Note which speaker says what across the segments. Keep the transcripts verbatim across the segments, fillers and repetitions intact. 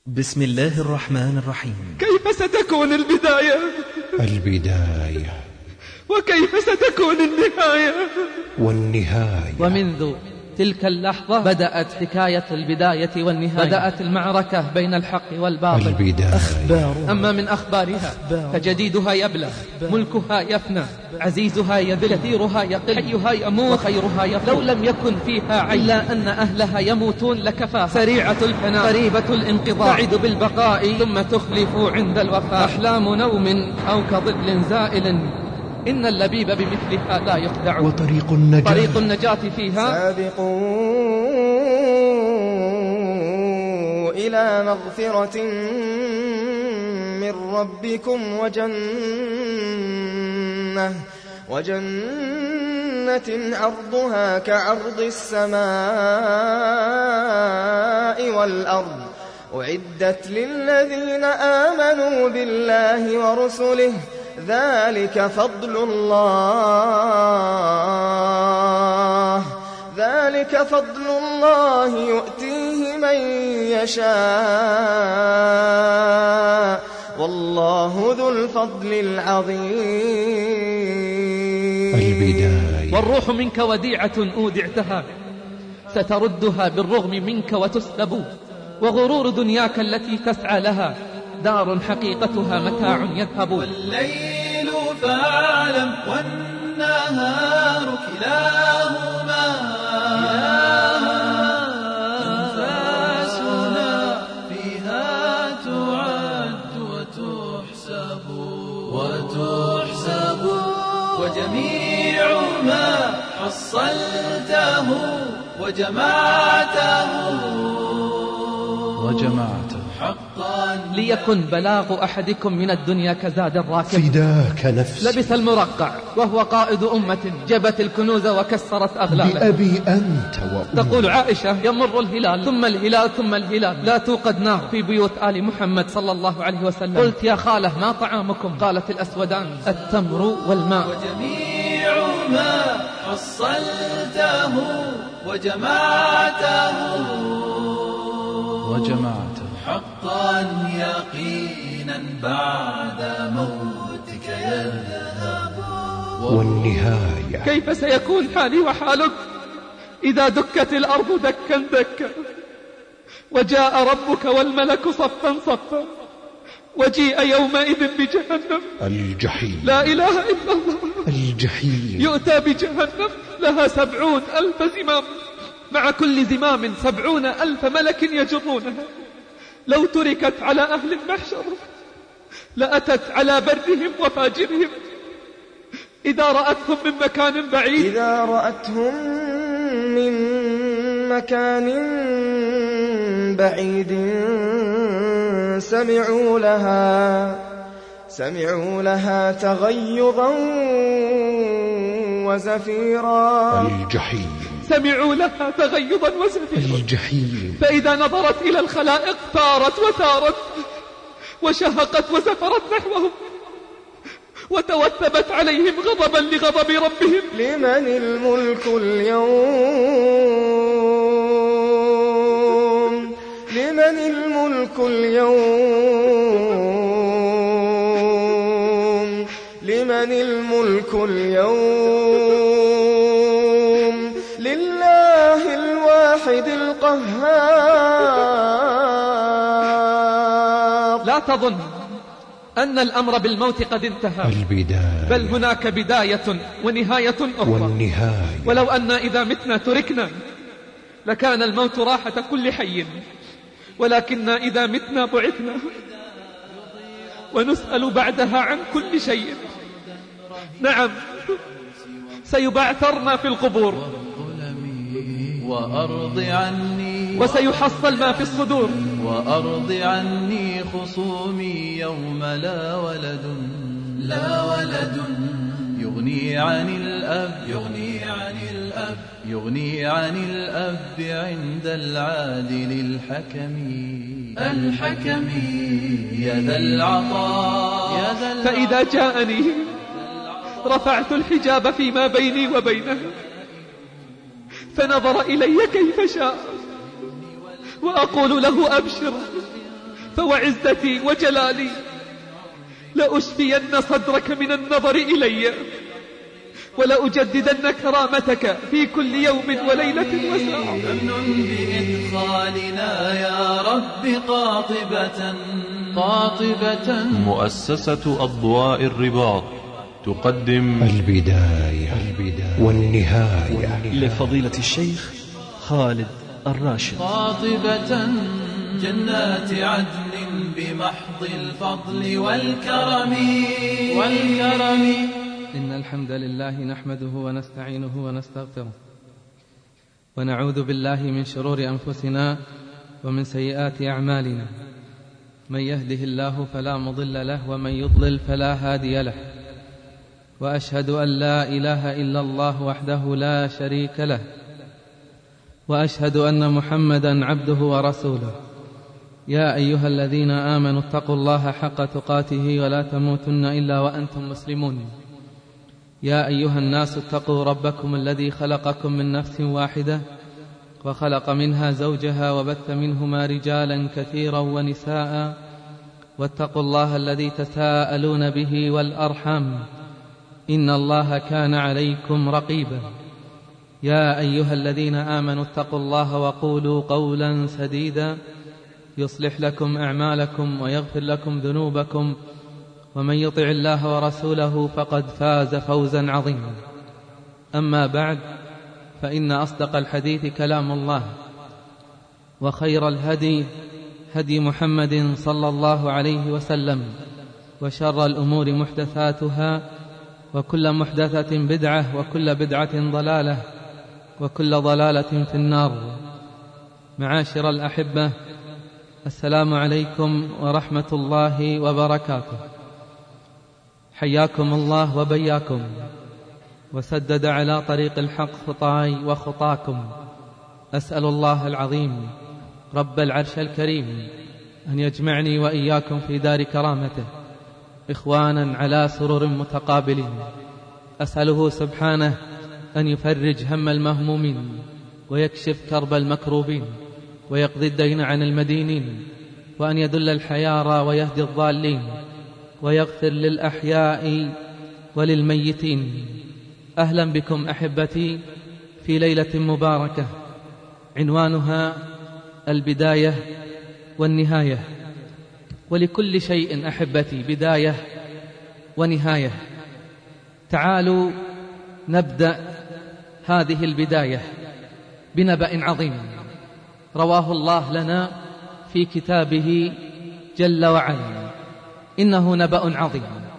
Speaker 1: بسم الله الرحمن الرحيم.
Speaker 2: كيف ستكون البداية؟
Speaker 3: البداية.
Speaker 2: وكيف ستكون النهاية؟
Speaker 3: والنهاية.
Speaker 4: ومنذ تلك اللحظة بدأت حكاية البداية والنهاية. بدأت المعركة بين الحق والباطل.
Speaker 3: البداية.
Speaker 4: أخبارها. أما من أخبارها فجديدها يبلى، ملكها يفنى، عزيزها يذل، كثيرها يقل، حيها يموت وخيرها يفنى. لو لم يكن فيها عيب إلا أن أهلها يموتون لكفاها. سريعة الفناء قريبة الانقضاء، تعد بالبقاء ثم تخلف عند الوفاء. أحلام نوم أو كظل زائل، إن اللبيب بمثلها لا يخدع.
Speaker 3: وطريق النجاة
Speaker 4: طريق النجاة فيها
Speaker 5: سابقوا إلى مغفرة من ربكم وجنة وجنة عرضها كعرض السماء والأرض أعدت للذين آمنوا بالله ورسله ذلك فضل الله ذلك فضل الله يؤتيه من يشاء والله ذو الفضل العظيم.
Speaker 3: البداية.
Speaker 4: والروح منك وديعة أودعتها ستردها بالرغم منك وتسلب، وغرور دنياك التي تسعى لها دار حقيقتها متاع يذهب.
Speaker 6: والليل فاعلم والنهار كلاهما أنفاسنا فيها تعد وتحسب وتحسب وجميع ما حصلته وجمعته
Speaker 3: وجمعته
Speaker 6: حقا.
Speaker 4: ليكن بلاغ أحدكم من الدنيا كزاد الراكب،
Speaker 3: فداك نفسي.
Speaker 4: لبس المرقع وهو قائد أمة جبت الكنوز وكسرت أغلالها.
Speaker 3: بأبي أنت وأمي.
Speaker 4: تقول عائشة يمر الهلال ثم الهلال ثم الهلال لا توقد نار في بيوت آل محمد صلى الله عليه وسلم. قلت يا خالة ما طعامكم؟ قالت الأسودان التمر والماء.
Speaker 6: وجميع ما حصلته وجمعته
Speaker 3: وجمعته
Speaker 6: حقا يقينا بعد موتك يذهب.
Speaker 3: والنهاية.
Speaker 2: كيف سيكون حالي وحالك إذا دكت الأرض دكا دكا وجاء ربك والملك صفا صفا وجيء يومئذ بجهنم
Speaker 3: الجحيم.
Speaker 2: لا إله إلا الله.
Speaker 3: الجحيم.
Speaker 2: يؤتى بجهنم لها سبعون ألف زمام، مع كل زمام سبعون ألف ملك يجرونها. لو تركت على أهل المحشر لأتت على برهم وفاجرهم إذا رأتهم من مكان بعيد
Speaker 5: إذا رأتهم من مكان بعيد سمعوا لها سمعوا لها تغيظا وزفيرا.
Speaker 3: الجحيم.
Speaker 2: سمعوا لها تغيظا وزفيرا.
Speaker 3: الجحيم.
Speaker 2: فإذا نظرت إلى الخلائق ثارت وثارت وشهقت وزفرت نحوهم وتوثبت عليهم غضبا لغضب ربهم.
Speaker 5: لمن الملك اليوم لمن الملك اليوم لمن الملك اليوم لله الواحد القهار.
Speaker 4: لا تظن أن الأمر بالموت قد انتهى،
Speaker 3: البداية.
Speaker 4: بل هناك بداية ونهاية أخرى.
Speaker 3: والنهاية.
Speaker 2: ولو أن إذا متنا تركنا لكان الموت راحة كل حي، ولكننا إذا متنا بعثنا ونسأل بعدها عن كل شيء. نعم سيبعثرنا في القبور
Speaker 6: وأرض عني
Speaker 2: وسيحصل ما في الصدور
Speaker 6: وأرض عني خصومي يوم لا ولد لا ولد يغني عن الأب يغني عن الأب يغني عن الأب عند العادل الحكم الحكم يا ذا العطاء يا ذا العطاء.
Speaker 2: فإذا جاءني رفعت الحجاب فيما بيني وبينه فنظر إلي كيف شاء وأقول له أبشر فوعزتي وجلالي لأشفين صدرك من النظر إلي، ولأجددن كرامتك في كل يوم وليلة وساعة.
Speaker 6: أمن بإدخالنا يا رب قاطبة قاطبة.
Speaker 7: مؤسسة أضواء الرباط تقدم
Speaker 3: البداية, البداية والنهاية
Speaker 1: لفضيلة الشيخ خالد الراشد.
Speaker 6: قاطبة جنات عدن بمحض الفضل والكرم والكرم.
Speaker 4: إن الحمد لله نحمده ونستعينه ونستغفره، ونعوذ بالله من شرور أنفسنا ومن سيئات أعمالنا. من يهده الله فلا مضل له، ومن يضلل فلا هادي له. وأشهد أن لا إله إلا الله وحده لا شريك له، وأشهد أن محمدا عبده ورسوله. يا أيها الذين آمنوا اتقوا الله حق تقاته ولا تموتن إلا وأنتم مسلمون. يا أيها الناس اتقوا ربكم الذي خلقكم من نفس واحدة، وخلق منها زوجها، وبث منهما رجالا كثيرا ونساء. واتقوا الله الذي تساءلون به والأرحام، إن الله كان عليكم رقيبا. يا أيها الذين آمنوا اتقوا الله وقولوا قولا سديدا يصلح لكم أعمالكم ويغفر لكم ذنوبكم، ومن يطع الله ورسوله فقد فاز فوزا عظيما. أما بعد، فإن أصدق الحديث كلام الله، وخير الهدي هدي محمد صلى الله عليه وسلم، وشر الأمور محدثاتها، وكل محدثة بدعة، وكل بدعة ضلالة، وكل ضلالة في النار. معاشر الأحبة، السلام عليكم ورحمة الله وبركاته. حياكم الله وبياكم، وسدد على طريق الحق خطاي وخطاكم. أسأل الله العظيم رب العرش الكريم أن يجمعني وإياكم في دار كرامته إخوانا على سرر متقابلين. أسأله سبحانه أن يفرج هم المهمومين، ويكشف كرب المكروبين، ويقضي الدين عن المدينين، وأن يدل الحيارى ويهدي الضالين، ويغفر للأحياء وللميتين. أهلا بكم أحبتي في ليلة مباركة عنوانها البداية والنهاية. ولكل شيء أحبتي بداية ونهاية. تعالوا نبدأ هذه البداية بنبأ عظيم رواه الله لنا في كتابه جل وعلا. إنه نبأ عظيم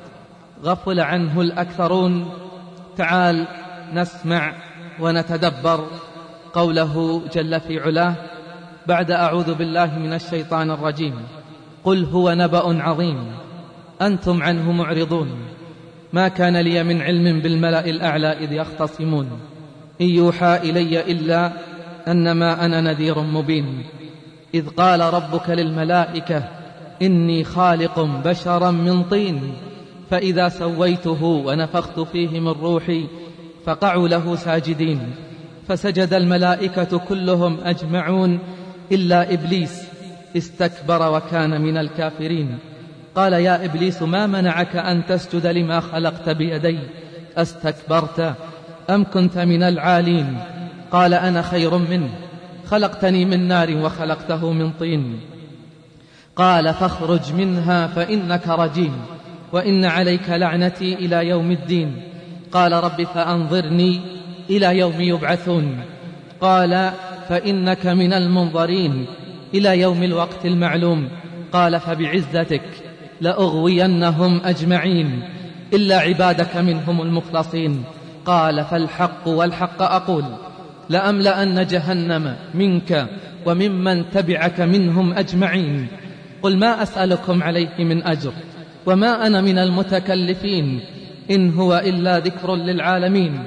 Speaker 4: غفل عنه الأكثرون. تعال نسمع ونتدبر قوله جل في علاه بعد أعوذ بالله من الشيطان الرجيم: قل هو نبأ عظيم أنتم عنه معرضون، ما كان لي من علم بالملأ الأعلى إذ يختصمون، إن يوحى إلي إلا أنما أنا نذير مبين، إذ قال ربك للملائكة إني خالق بشرا من طين، فإذا سويته ونفخت فيه من روحي فقعوا له ساجدين، فسجد الملائكة كلهم أجمعون إلا إبليس استكبر وكان من الكافرين. قال يا إبليس ما منعك أن تسجد لما خلقت بيدي، أستكبرت أم كنت من العالين؟ قال أنا خير منه، خلقتني من نار وخلقته من طين. قال فاخرج منها فإنك رجيم، وإن عليك لعنتي إلى يوم الدين. قال رب فأنظرني إلى يوم يبعثون. قال فإنك من المنظرين إلى يوم الوقت المعلوم. قال فبعزتك لأغوينهم أجمعين إلا عبادك منهم المخلصين. قال فالحق والحق أقول لأملأن جهنم منك وممن تبعك منهم أجمعين. قل ما أسألكم عليه من أجر وما أنا من المتكلفين، إن هو إلا ذكر للعالمين.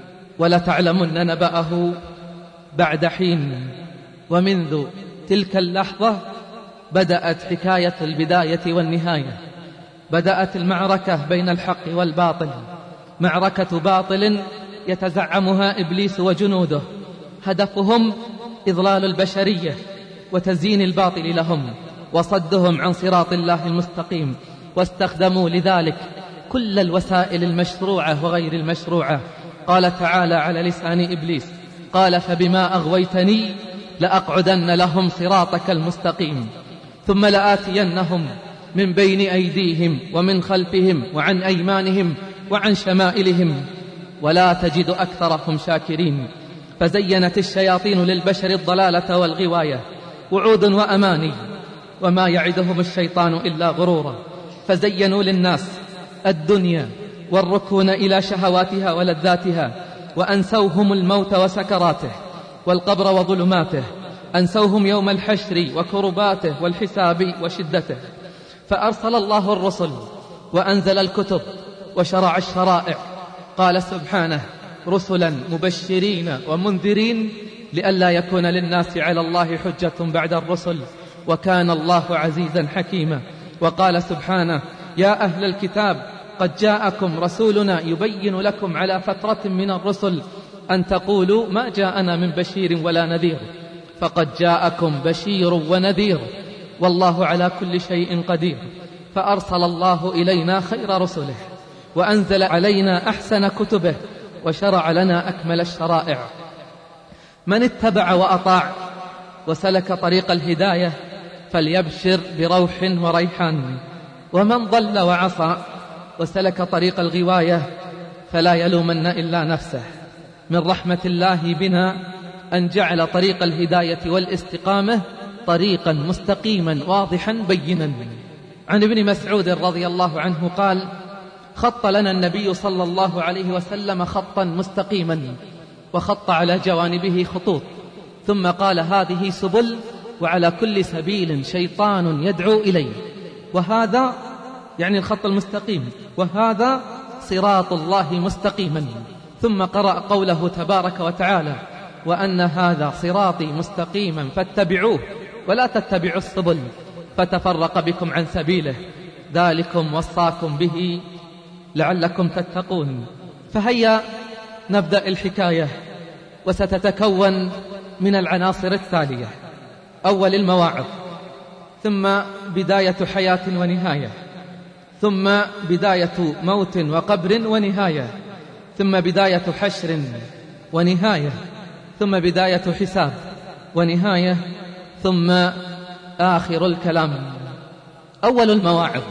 Speaker 4: ولتعلمن نبأه بعد حين. ومنذ تلك اللحظة بدأت حكاية البداية والنهاية. بدأت المعركة بين الحق والباطل، معركة باطل يتزعمها إبليس وجنوده، هدفهم إضلال البشرية وتزيين الباطل لهم. وصدهم عن صراط الله المستقيم، واستخدموا لذلك كل الوسائل المشروعة وغير المشروعة. قال تعالى على لسان إبليس: قال فبما أغويتني لأقعدن لهم صراطك المستقيم ثم لآتينهم من بين أيديهم ومن خلفهم وعن أيمانهم وعن شمائلهم ولا تجد أكثرهم شاكرين. فزينت الشياطين للبشر الضلالة والغواية وعود وأماني، وما يعدهم الشيطان إلا غرورا. فزينوا للناس الدنيا والركون إلى شهواتها ولذاتها، وأنسوهم الموت وسكراته والقبر وظلماته، أنسوهم يوم الحشر وكرباته والحساب وشدته. فأرسل الله الرسل وأنزل الكتب وشرع الشرائع. قال سبحانه: رسلا مبشرين ومنذرين لئلا يكون للناس على الله حجة بعد الرسل، وكان الله عزيزا حكيما. وقال سبحانه: يا أهل الكتاب قد جاءكم رسولنا يبين لكم على فترة من الرسل أن تقولوا ما جاءنا من بشير ولا نذير، فقد جاءكم بشير ونذير والله على كل شيء قدير. فأرسل الله إلينا خير رسله وأنزل علينا أحسن كتبه وشرع لنا أكمل الشرائع. من اتبع وأطاع وسلك طريق الهداية فليبشر بروح وريحان، ومن ضل وعصى وسلك طريق الغواية فلا يلومن إلا نفسه. من رحمة الله بنا أن جعل طريق الهداية والاستقامة طريقا مستقيما واضحا بينا. عن ابن مسعود رضي الله عنه قال: خط لنا النبي صلى الله عليه وسلم خطا مستقيما، وخط على جوانبه خطوط، ثم قال: هذه سبل، وعلى كل سبيل شيطان يدعو إليه، وهذا يعني الخط المستقيم، وهذا صراط الله مستقيما. ثم قرأ قوله تبارك وتعالى: وأن هذا صراطي مستقيما فاتبعوه ولا تتبعوا السبل فتفرق بكم عن سبيله، ذلكم وصاكم به لعلكم تتقون. فهيا نبدأ الحكاية، وستتكون من العناصر التالية: أول المواعظ، ثم بداية حياة ونهاية، ثم بداية موت وقبر ونهاية، ثم بداية حشر ونهاية، ثم بداية حساب ونهاية، ثم آخر الكلام. أول المواعظ: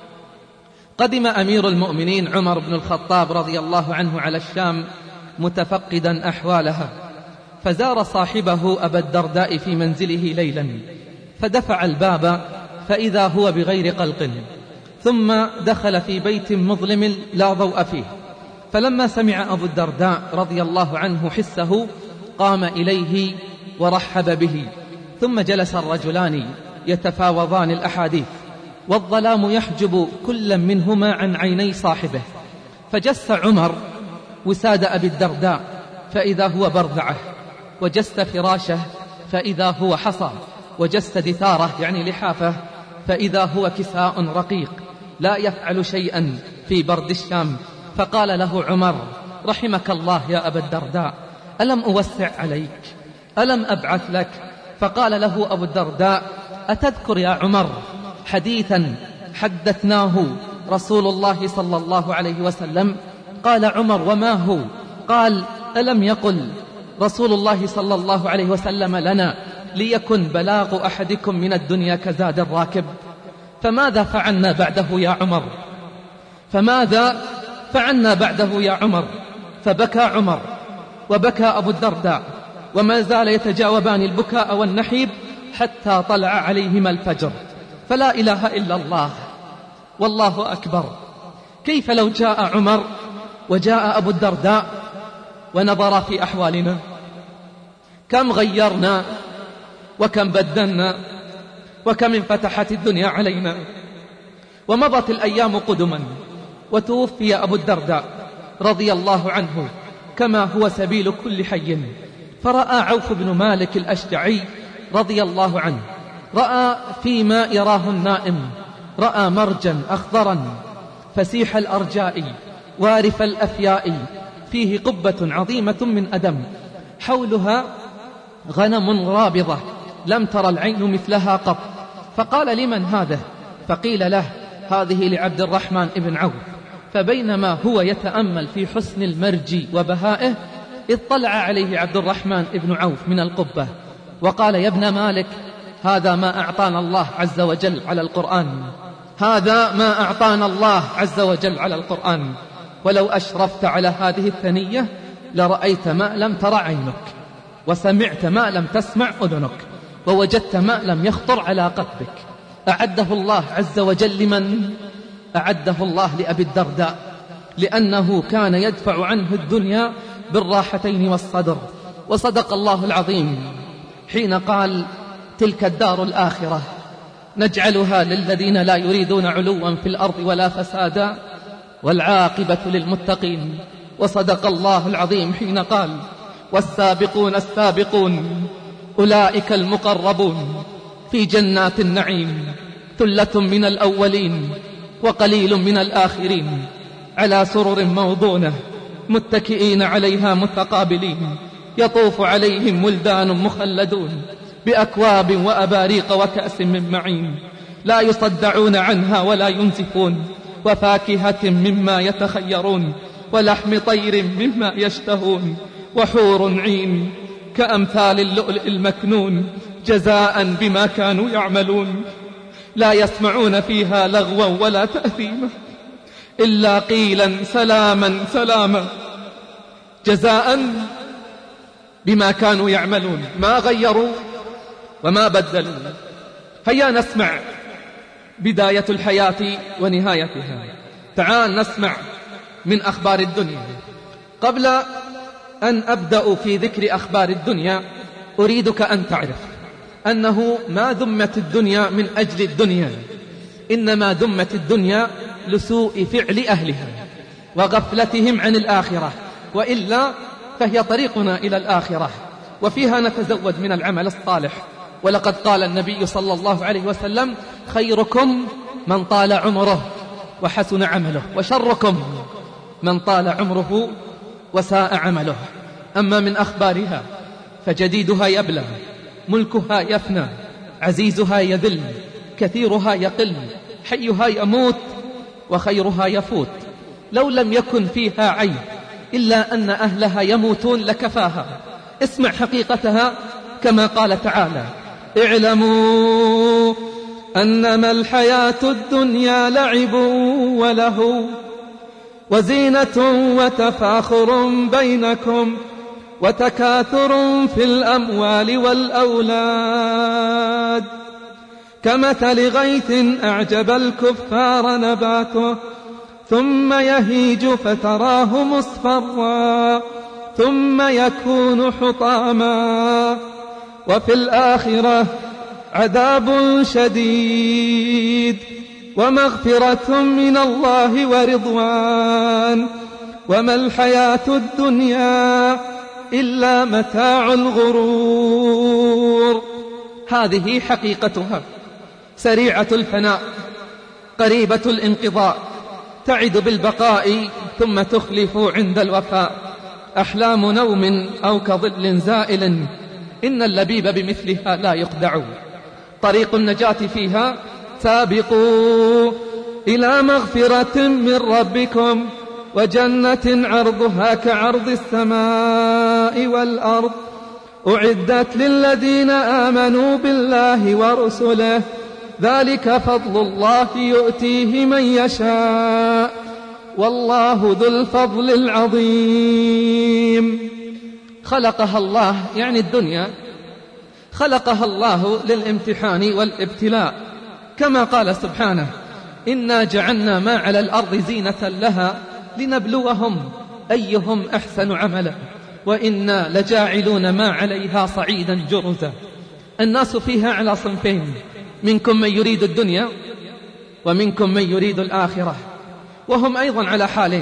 Speaker 4: قدم أمير المؤمنين عمر بن الخطاب رضي الله عنه على الشام متفقدا أحوالها، فزار صاحبه أبا الدرداء في منزله ليلا، فدفع الباب فإذا هو بغير قلق، ثم دخل في بيت مظلم لا ضوء فيه. فلما سمع أبو الدرداء رضي الله عنه حسه قام إليه ورحب به، ثم جلس الرجلان يتفاوضان الأحاديث، والظلام يحجب كل منهما عن عيني صاحبه. فجس عمر وساد أبي الدرداء فإذا هو برذعه، وجس فراشه فإذا هو حصى، وجس دثاره يعني لحافه فإذا هو كساء رقيق لا يفعل شيئا في برد الشام. فقال له عمر: رحمك الله يا أبا الدرداء، ألم أوسع عليك؟ ألم أبعث لك؟ فقال له أبو الدرداء: أتذكر يا عمر حديثا حدثناه رسول الله صلى الله عليه وسلم؟ قال عمر: وما هو؟ قال: ألم يقل رسول الله صلى الله عليه وسلم لنا: ليكن بلاغ أحدكم من الدنيا كزاد الراكب؟ فماذا فعلنا بعده يا عمر؟ فماذا فعلنا بعده يا عمر؟ فبكى عمر وبكى أبو الدرداء، وما زال يتجاوبان البكاء والنحيب حتى طلع عليهما الفجر. فلا إله إلا الله والله أكبر. كيف لو جاء عمر وجاء أبو الدرداء ونظر في أحوالنا؟ كم غيرنا وكم بدلنا وكم انفتحت الدنيا علينا. ومضت الأيام قدما، وتوفي أبو الدرداء رضي الله عنه كما هو سبيل كل حي. فرأى عوف بن مالك الأشجعي رضي الله عنه، رأى فيما يراه النائم، رأى مرجا أخضرا فسيح الأرجاء وارف الأفياء، فيه قبة عظيمة من أدم، حولها غنم رابضة لم تر العين مثلها قط، فقال لمن هذا؟ فقيل له هذه لعبد الرحمن بن عوف. فبينما هو يتأمل في حسن المرج وبهائه اطلع عليه عبد الرحمن بن عوف من القبة وقال يا ابن مالك هذا ما أعطانا الله عز وجل على القرآن، هذا ما أعطانا الله عز وجل على القرآن، ولو أشرفت على هذه الثنية لرأيت ما لم تر عينك، وسمعت ما لم تسمع أذنك، ووجدت ما لم يخطر على قلبك. أعده الله عز وجل لمن؟ أعده الله لأبي الدرداء، لأنه كان يدفع عنه الدنيا بالراحتين والصدر. وصدق الله العظيم حين قال تلك الدار الآخرة نجعلها للذين لا يريدون علوا في الأرض ولا فسادا والعاقبة للمتقين. وصدق الله العظيم حين قال والسابقون السابقون أولئك المقربون في جنات النعيم ثلة من الأولين وقليل من الآخرين على سرر موضونة متكئين عليها متقابلين يطوف عليهم ولدان مخلدون بأكواب وأباريق وكأس من معين لا يصدعون عنها ولا ينزفون وفاكهة مما يتخيرون ولحم طير مما يشتهون وحور عين كأمثال اللؤلؤ المكنون جزاء بما كانوا يعملون لا يسمعون فيها لغوا ولا تأثيما إلا قيلا سلاما سلاما جزاء بما كانوا يعملون ما غيروا وما بدلوا. هيا نسمع بداية الحياة ونهايتها. تعال نسمع من أخبار الدنيا. قبل أن أبدأ في ذكر أخبار الدنيا أريدك أن تعرف أنه ما ذمت الدنيا من أجل الدنيا، إنما ذمت الدنيا لسوء فعل أهلها وغفلتهم عن الآخرة، وإلا فهي طريقنا إلى الآخرة وفيها نتزود من العمل الصالح. ولقد قال النبي صلى الله عليه وسلم خيركم من طال عمره وحسن عمله وشركم من طال عمره وساء عمله. أما من أخبارها فجديدها يبلى، ملكها يفنى، عزيزها يذل، كثيرها يقل، حيها يموت وخيرها يفوت. لو لم يكن فيها عيب إلا أن أهلها يموتون لكفاها. اسمع حقيقتها كما قال تعالى اعلموا أنما الحياة الدنيا لعب وله وزينة وتفاخر بينكم وتكاثر في الأموال والأولاد كمثل غيث أعجب الكفار نباته ثم يهيج فتراه مصفرا ثم يكون حطاما وفي الآخرة عذاب شديد ومغفرة من الله ورضوان وما الحياة الدنيا إلا متاع الغرور. هذه حقيقتها، سريعة الفناء قريبة الانقضاء، تعد بالبقاء ثم تخلف عند الوفاء، أحلام نوم أو كظل زائل إن اللبيب بمثلها لا يخدع. طريق النجاة فيها سابقوا إلى مغفرة من ربكم وجنة عرضها كعرض السماء والأرض أعدت للذين آمنوا بالله ورسله ذلك فضل الله يؤتيه من يشاء والله ذو الفضل العظيم. خلقها الله يعني الدنيا خلقها الله للامتحان والابتلاء، كما قال سبحانه إنا جعلنا ما على الأرض زينة لها لنبلوهم أيهم أحسن عملا وإنا لجاعلون ما عليها صعيدا جرزا. الناس فيها على صنفين، منكم من يريد الدنيا ومنكم من يريد الآخرة، وهم أيضا على حالين.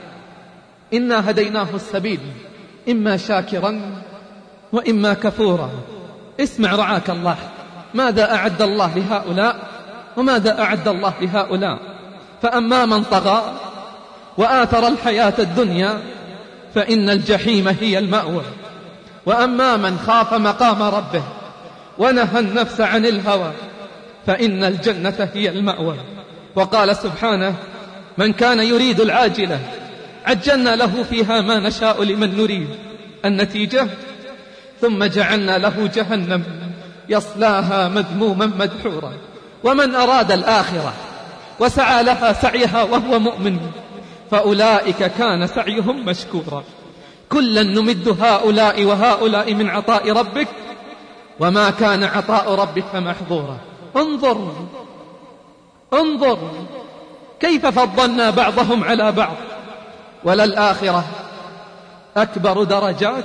Speaker 4: إنا هديناه السبيل إما شاكرا وإما كفورا. اسمع رعاك الله ماذا أعد الله لهؤلاء وماذا أعد الله لهؤلاء. فأما من طغى وآثر الحياة الدنيا فإن الجحيم هي المأوى، وأما من خاف مقام ربه ونهى النفس عن الهوى فإن الجنة هي المأوى. وقال سبحانه: من كان يريد العاجلة عجلنا له فيها ما نشاء لمن نريد. النتيجة: ثم جعلنا له جهنم يصلاها مذموما مدحورا. ومن أراد الآخرة وسعى لها سعيها وهو مؤمن فأولئك كان سعيهم مشكورا. كلا نمد هؤلاء وهؤلاء من عطاء ربك وما كان عطاء ربك محظورا. انظر انظر كيف فضلنا بعضهم على بعض، وللآخرة أكبر درجات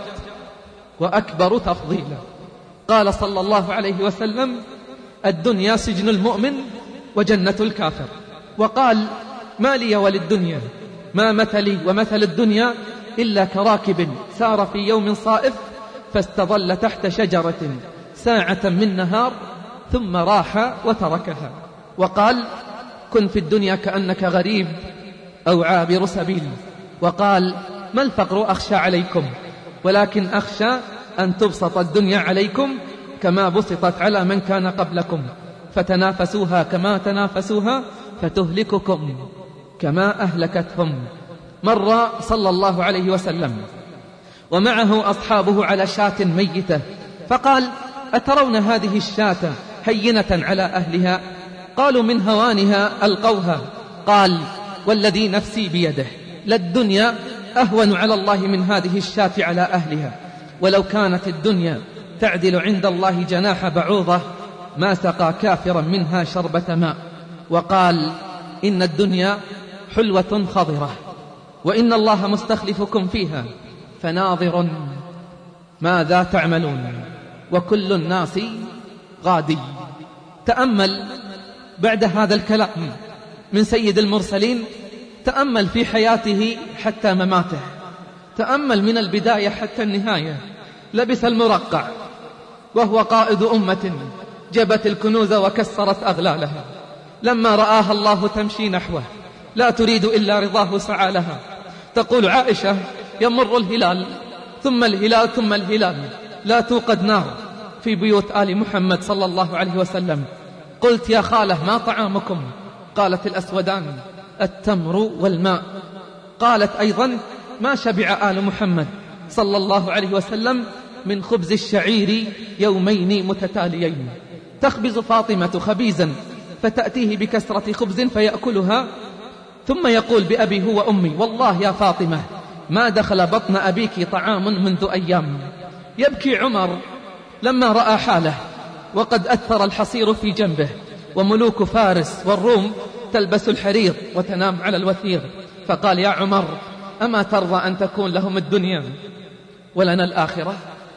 Speaker 4: وأكبر تفضيلا. قال صلى الله عليه وسلم: الدنيا سجن المؤمن وجنة الكافر. وقال: ما لي وللدنيا ما مثلي ومثل الدنيا إلا كراكب سار في يوم صائف فاستظل تحت شجرة ساعة من نهار ثم راح وتركها. وقال: كن في الدنيا كأنك غريب أو عابر سبيل. وقال: ما الفقر أخشى عليكم ولكن أخشى أن تبسط الدنيا عليكم كما بسطت على من كان قبلكم فتنافسوها كما تنافسوها فتهلككم كما أهلكتهم. مر صلى الله عليه وسلم ومعه أصحابه على شاة ميتة فقال: أترون هذه الشاة هينة على أهلها؟ قالوا: من هوانها ألقوها. قال: والذي نفسي بيده للدنيا أهون على الله من هذه الشاة على أهلها، ولو كانت الدنيا تعدل عند الله جناح بعوضة ما سقى كافرا منها شربة ماء. وقال: إن الدنيا حلوة خضرة وإن الله مستخلفكم فيها فناظر ماذا تعملون وكل الناس غادي. تأمل بعد هذا الكلام من سيد المرسلين، تأمل في حياته حتى مماته، تأمل من البداية حتى النهاية. لبس المرقع وهو قائد أمة جبت الكنوز وكسرت أغلالها. لما رآها الله تمشي نحوه لا تريد إلا رضاه سعى لها. تقول عائشة: يمر الهلال ثم الهلال ثم الهلال لا توقد نار في بيوت آل محمد صلى الله عليه وسلم. قلت: يا خالة ما طعامكم؟ قالت: الأسودان التمر والماء. قالت أيضا: ما شبع آل محمد صلى الله عليه وسلم من خبز الشعير يومين متتاليين. تخبز فاطمة خبيزا فتأتيه بكسرة خبز فيأكلها ثم يقول بأبي هو أمي: والله يا فاطمة ما دخل بطن أبيك طعام منذ أيام. يبكي عمر لما رأى حاله وقد أثر الحصير في جنبه وملوك فارس والروم تلبس الحرير وتنام على الوثير، فقال: يا عمر أما ترضى أن تكون لهم الدنيا ولنا الآخرة؟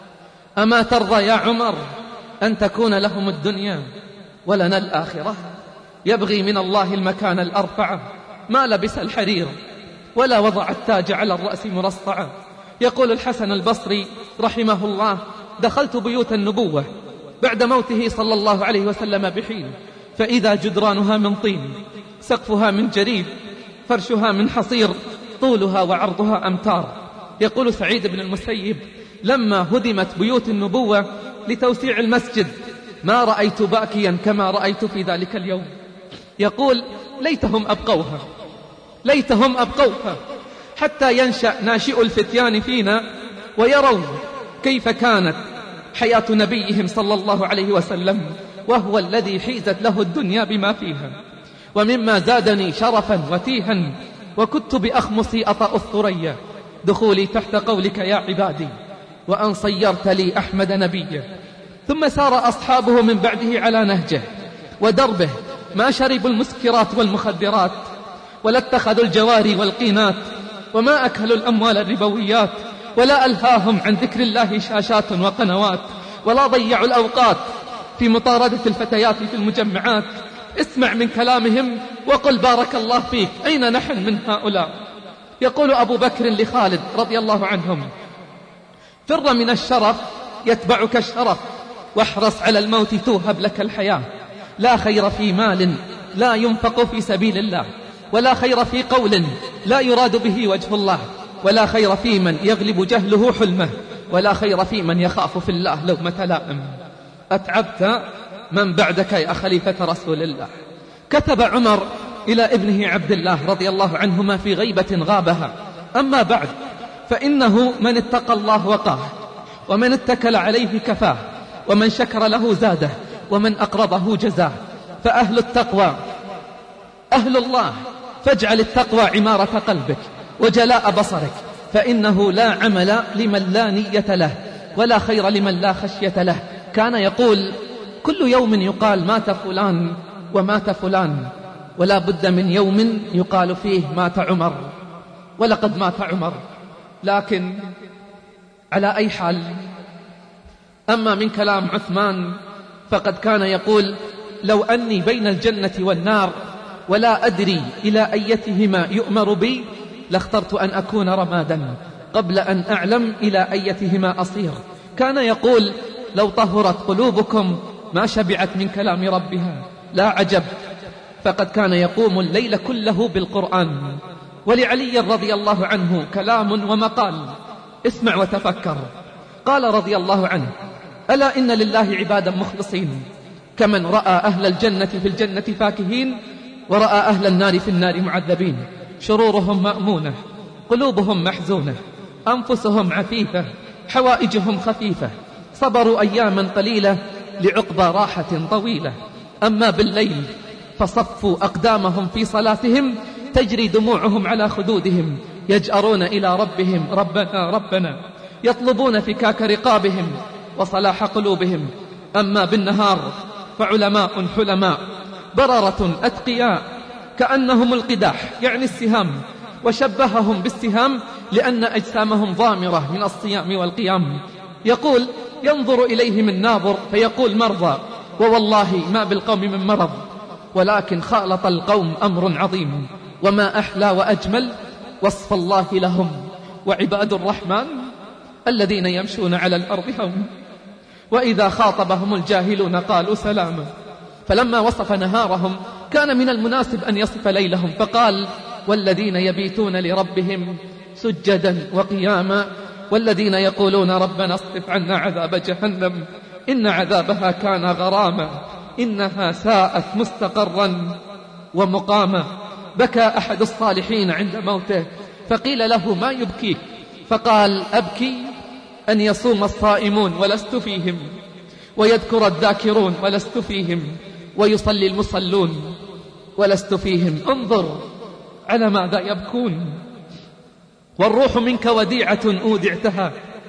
Speaker 4: أما ترضى يا عمر أن تكون لهم الدنيا ولنا الآخرة؟ يبغي من الله المكان الأرفع، ما لبس الحرير ولا وضع التاج على الرأس مرصعا. يقول الحسن البصري رحمه الله: دخلت بيوت النبوة بعد موته صلى الله عليه وسلم بحين، فإذا جدرانها من طين، سقفها من جريد، فرشها من حصير، طولها وعرضها أمتار. يقول سعيد بن المسيب: لما هدمت بيوت النبوة لتوسيع المسجد ما رأيت باكيا كما رأيت في ذلك اليوم. يقول: ليتهم أبقوها ليتهم أبقوها حتى ينشأ ناشئ الفتيان فينا ويروا كيف كانت حياة نبيهم صلى الله عليه وسلم، وهو الذي حيزت له الدنيا بما فيها. ومما زادني شرفا وتيها وكنت بأخمصي أطأ الثريا دخولي تحت قولك يا عبادي وأن صيرت لي أحمد نبيا. ثم سار أصحابه من بعده على نهجه ودربه، ما شربوا المسكرات والمخدرات ولا اتخذوا الجواري والقينات وما أكلوا الأموال الربويات ولا ألهاهم عن ذكر الله شاشات وقنوات ولا ضيعوا الأوقات في مطاردة الفتيات في المجمعات. اسمع من كلامهم وقل بارك الله فيك، أين نحن من هؤلاء؟ يقول أبو بكر لخالد رضي الله عنهم: فر من الشرف يتبعك الشرف واحرص على الموت توهب لك الحياة. لا خير في مال لا ينفق في سبيل الله، ولا خير في قول لا يراد به وجه الله، ولا خير في من يغلب جهله حلمه، ولا خير في من يخاف في الله لومة لائم. أتعبت من بعدك يا خليفة رسول الله. كتب عمر إلى ابنه عبد الله رضي الله عنهما في غيبة غابها: أما بعد، فإنه من اتقى الله وقاه، ومن اتكل عليه كفاه، ومن شكر له زاده، ومن أقرضه جزاه. فأهل التقوى أهل الله، فاجعل التقوى عمارة قلبك وجلاء بصرك، فإنه لا عمل لمن لا نية له، ولا خير لمن لا خشية له. كان يقول: كل يوم يقال مات فلان ومات فلان، ولا بد من يوم يقال فيه مات عمر، ولقد مات عمر. لكن على أي حال، أما من كلام عثمان فقد كان يقول: لو أني بين الجنة والنار ولا أدري إلى أيتهما يؤمر بي لاخترت أن أكون رمادا قبل أن أعلم إلى أيتهما أصير. كان يقول: لو طهرت قلوبكم ما شبعت من كلام ربها. لا عجب، فقد كان يقوم الليل كله بالقرآن. ولعلي رضي الله عنه كلام ومقال، اسمع وتفكر. قال رضي الله عنه: ألا إن لله عبادا مخلصين، كمن رأى أهل الجنة في الجنة فاكهين، ورأى أهل النار في النار معذبين. شرورهم مأمونة، قلوبهم محزونة، أنفسهم عفيفة، حوائجهم خفيفة، صبروا أياما قليلة لعقبى راحة طويلة. أما بالليل فصفوا أقدامهم في صلاتهم، تجري دموعهم على خدودهم، يجأرون إلى ربهم: ربنا ربنا، يطلبون فكاك رقابهم وصلاح قلوبهم. أما بالنهار فعلماء حلماء، بررة أتقياء، كأنهم القداح يعني السهام، وشبههم بالسهام لأن أجسامهم ضامرة من الصيام والقيام. يقول: ينظر إليهم الناظر فيقول: مرضى، ووالله ما بالقوم من مرض، ولكن خالط القوم أمر عظيم. وما أحلى وأجمل وصف الله لهم. وعباد الرحمن الذين يمشون على الأرض هون، وإذا خاطبهم الجاهلون قالوا سلاما. فلما وصف نهارهم كان من المناسب أن يصف ليلهم، فقال: والذين يبيتون لربهم سجدا وقياما، والذين يقولون ربنا اصرف عنا عذاب جهنم إن عذابها كان غراما إنها ساءت مستقرا ومقاما. بكى أحد الصالحين عند موته فقيل له: ما يبكيك؟ فقال: أبكي أن يصوم الصائمون ولست فيهم، ويذكر الذاكرون ولست فيهم، ويصلي المصلون ولست فيهم. انظر على ماذا يبكون. والروح منك وديعة أودعتها،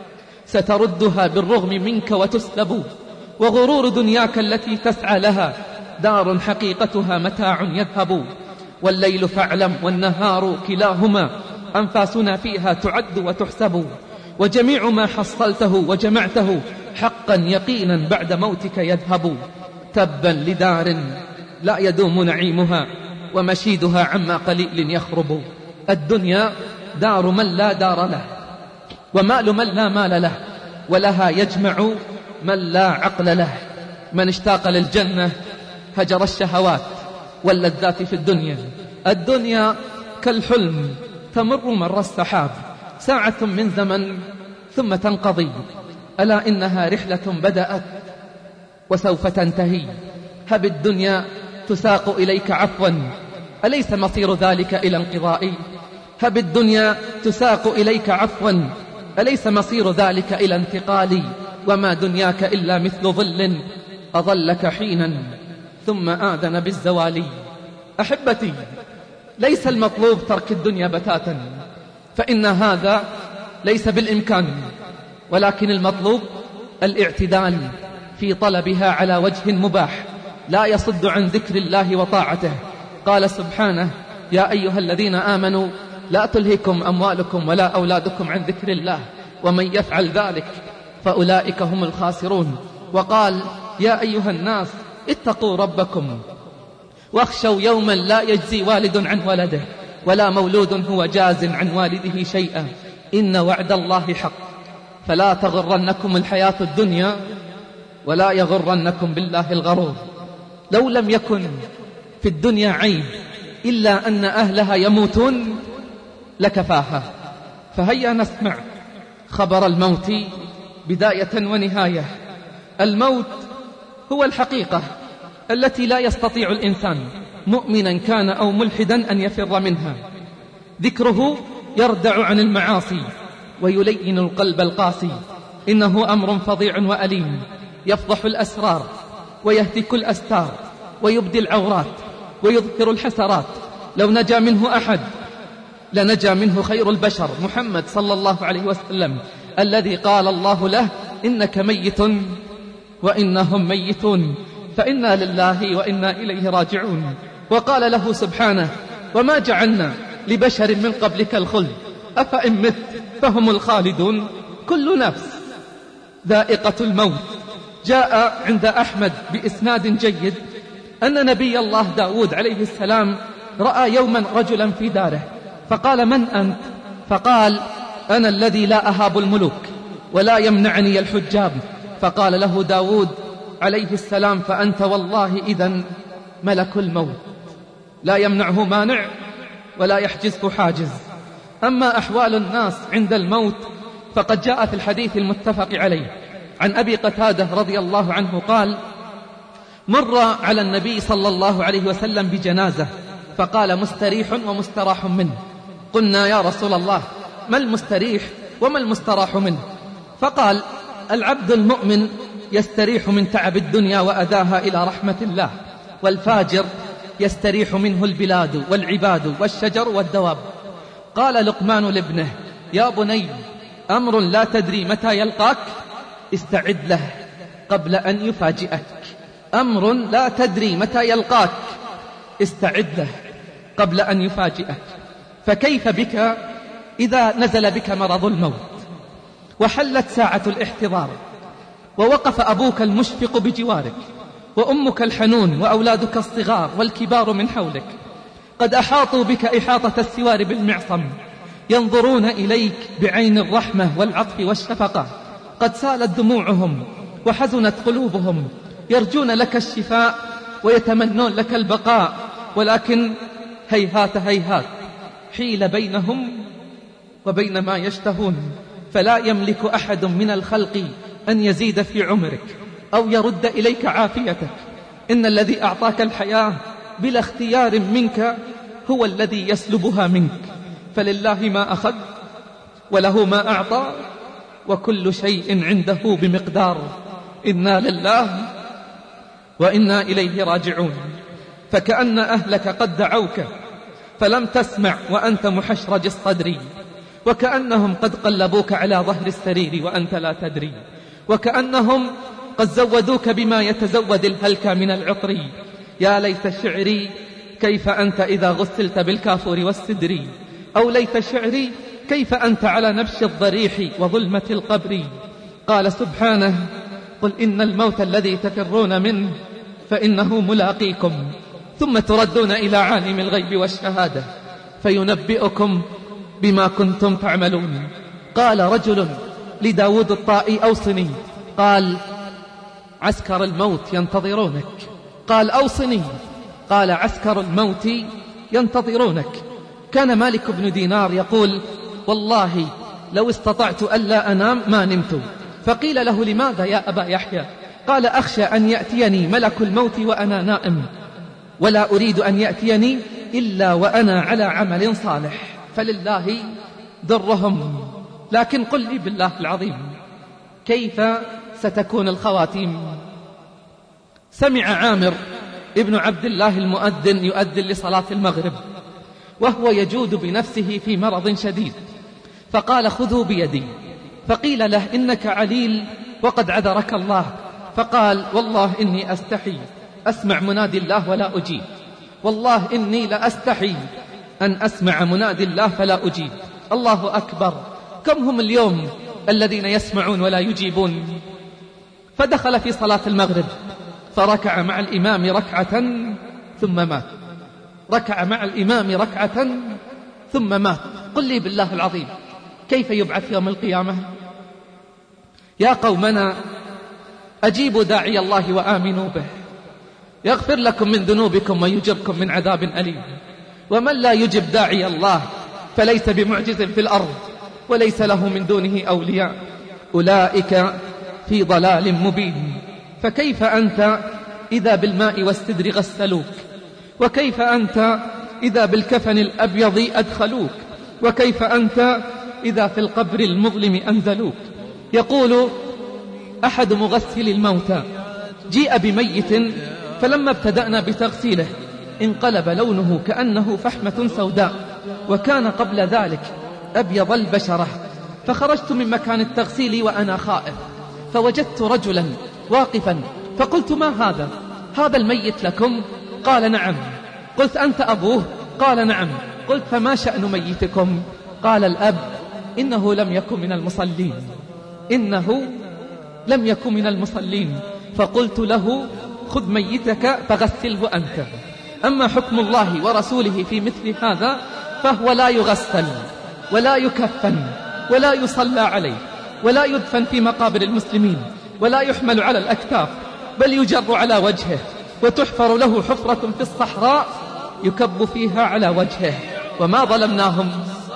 Speaker 4: ستردها بالرغم منك وتسلب. وغرور دنياك التي تسعى لها دار حقيقتها متاع يذهب. والليل فاعلم والنهار كلاهما أنفاسنا فيها تعد وتحسب. وجميع ما حصلته وجمعته حقا يقينا بعد موتك يذهب. تبا لدار لا يدوم نعيمها، ومشيدها عما قليل يخرب. الدنيا دار من لا دار له، ومال من لا مال له، ولها يجمع من لا عقل له. من اشتاق للجنة هجر الشهوات واللذات في الدنيا. الدنيا كالحلم تمر مر السحاب، ساعة من زمن ثم تنقضي. ألا إنها رحلة بدأت وسوف تنتهي. هب الدنيا تساق إليك عفوا، أليس مصير ذلك إلى انقضاء؟ هب الدنيا تساق إليك عفوا، أليس مصير ذلك إلى انتقال؟ وما دنياك إلا مثل ظل أظلك حينا ثم آذن بالزوال. أحبتي، ليس المطلوب ترك الدنيا بتاتا، فإن هذا ليس بالإمكان، ولكن المطلوب الاعتدال في طلبها على وجه مباح لا يصد عن ذكر الله وطاعته. قال سبحانه: يا أيها الذين آمنوا لا تلهكم أموالكم ولا أولادكم عن ذكر الله ومن يفعل ذلك فأولئك هم الخاسرون. وقال: يا أيها الناس اتقوا ربكم واخشوا يوما لا يجزي والد عن ولده ولا مولود هو جاز عن والده شيئا إن وعد الله حق فلا تغرنكم الحياة الدنيا ولا يغرنكم بالله الغرور. لو لم يكن في الدنيا عيب إلا أن أهلها يموتون لكفاها. فهيا نسمع خبر الموت بداية ونهاية. الموت هو الحقيقة التي لا يستطيع الإنسان مؤمنا كان أو ملحدا أن يفر منها. ذكره يردع عن المعاصي ويلين القلب القاسي. إنه أمر فظيع وأليم، يفضح الأسرار ويهتك الأستار ويبدي العورات ويظهر الحسرات. لو نجا منه أحد لنجا منه خير البشر محمد صلى الله عليه وسلم، الذي قال الله له: إنك ميت وإنهم ميتون، فإنا لله وإنا إليه راجعون. وقال له سبحانه: وما جعلنا لبشر من قبلك الخلد أفإن مت فهم الخالدون، كل نفس ذائقة الموت. جاء عند أحمد بإسناد جيد أن نبي الله داود عليه السلام رأى يوما رجلا في داره فقال: من أنت؟ فقال: أنا الذي لا أهاب الملوك ولا يمنعني الحجاب. فقال له داود عليه السلام: فأنت والله إذن ملك الموت، لا يمنعه مانع ولا يحجزه حاجز. أما أحوال الناس عند الموت فقد جاء في الحديث المتفق عليه عن أبي قتادة رضي الله عنه قال: مر على النبي صلى الله عليه وسلم بجنازة فقال: مستريح ومستراح منه. قلنا: يا رسول الله، ما المستريح وما المستراح منه؟ فقال: العبد المؤمن يستريح من تعب الدنيا وأذاها إلى رحمة الله، والفاجر يستريح منه البلاد والعباد والشجر والدواب. قال لقمان لابنه: يا بني، أمر لا تدري متى يلقاك، استعد له قبل أن يفاجئك. أمر لا تدري متى يلقاك، استعد له قبل أن يفاجئك. فكيف بك إذا نزل بك مرض الموت وحلت ساعة الاحتضار ووقف أبوك المشفق بجوارك وأمك الحنون وأولادك الصغار والكبار من حولك قد أحاطوا بك إحاطة السوار بالمعصم، ينظرون إليك بعين الرحمة والعطف والشفقة، قد سالت دموعهم وحزنت قلوبهم، يرجون لك الشفاء ويتمنون لك البقاء، ولكن هيهات هيهات حيل بينهم وبين ما يشتهون، فلا يملك أحد من الخلق أن يزيد في عمرك أو يرد إليك عافيتك. إن الذي أعطاك الحياة بلا اختيار منك هو الذي يسلبها منك، فلله ما أخذ وله ما أعطى وكل شيء عنده بمقدار. إنا لله وإنا إليه راجعون. فكأن أهلك قد دعوك فلم تسمع وأنت محشرج الصدر، وكأنهم قد قلبوك على ظهر السرير وأنت لا تدري، وكأنهم قد زودوك بما يتزود الهلك من العطر. يا ليت شعري كيف أنت إذا غسلت بالكافور والسدر، أو ليت شعري كيف أنت على نبش الضريح وظلمة القبر. قال سبحانه: قل إن الموت الذي تفرون منه فإنه ملاقيكم، ثم تردون إلى عالم الغيب والشهادة فينبئكم بما كنتم تعملون. قال رجل لداود الطائي: أوصني. قال: عسكر الموت ينتظرونك. قال: أوصني. قال: عسكر الموت ينتظرونك. كان مالك بن دينار يقول: والله لو استطعت ألا أنام ما نمت. فقيل له: لماذا يا أبا يحيى؟ قال: أخشى أن يأتيني ملك الموت وأنا نائم، ولا أريد أن يأتيني إلا وأنا على عمل صالح، فلله درهم. لكن قل لي بالله العظيم، كيف ستكون الخواتيم؟ سمع عامر ابن عبد الله المؤذن يؤذن لصلاة المغرب وهو يجود بنفسه في مرض شديد، فقال: خذوا بيدي. فقيل له: إنك عليل وقد عذرك الله. فقال: والله إني أستحي أسمع منادي الله ولا أجيب، والله إني لأستحي أن أسمع منادي الله فلا أجيب. الله أكبر، كم هم اليوم الذين يسمعون ولا يجيبون. فدخل في صلاة المغرب فركع مع الإمام ركعة ثم مات، ركع مع الإمام ركعة ثم مات. قل لي بالله العظيم، كيف يبعث يوم القيامة؟ يا قومنا، أجيبوا داعي الله وآمنوا به يغفر لكم من ذنوبكم ويجركم من عذاب أليم. ومن لا يجب داعي الله فليس بمعجز في الأرض وليس له من دونه أولياء، أولئك في ضلال مبين. فكيف أنت إذا بالماء والسدر غسلوك؟ وكيف أنت إذا بالكفن الأبيض أدخلوك؟ وكيف أنت إذا في القبر المظلم أنزلوك؟ يقول أحد مغسل الموتى: جيء بميت فلما ابتدأنا بتغسيله انقلب لونه كأنه فحمة سوداء، وكان قبل ذلك أبيض البشرة، فخرجت من مكان التغسيل وأنا خائف، فوجدت رجلا واقفا فقلت: ما هذا؟ هذا الميت لكم؟ قال: نعم. قلت: أنت أبوه؟ قال: نعم. قلت: فما شأن ميتكم؟ قال: الأب إنه لم يكن من المصلين، إنه لم يكن من المصلين. فقلت له: خذ ميتك فغسله أنت. أما حكم الله ورسوله في مثل هذا فهو لا يغسل ولا يكفن ولا يصلى عليه ولا يدفن في مقابر المسلمين ولا يحمل على الأكتاف، بل يجر على وجهه وتحفر له حفرة في الصحراء يكب فيها على وجهه. وما ظلمناهم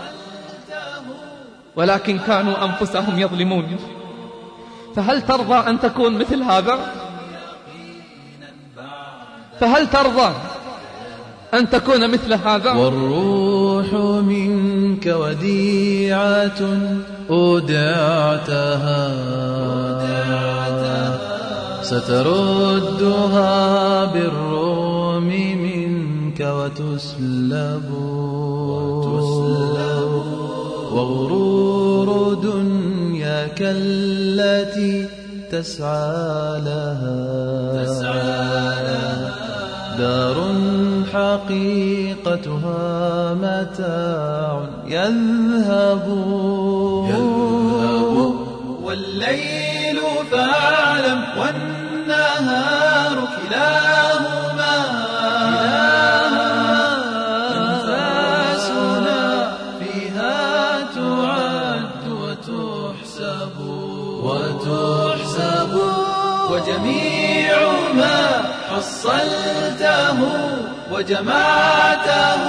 Speaker 4: ولكن كانوا أنفسهم يظلمون. فهل ترضى أن تكون مثل هذا؟ فهل ترضى أن تكون مثل هذا؟
Speaker 6: والروح منك وديعة أودعتها ستردها بالروم منك وتسلب وغرور دنياك التي تسعى لها دار حقيقتها متاع يذهب والليل فاعلم والنهار كلاهما أنفاسنا فيها تعد وتحسب وتحسب وجميع ما حصلته وجمعته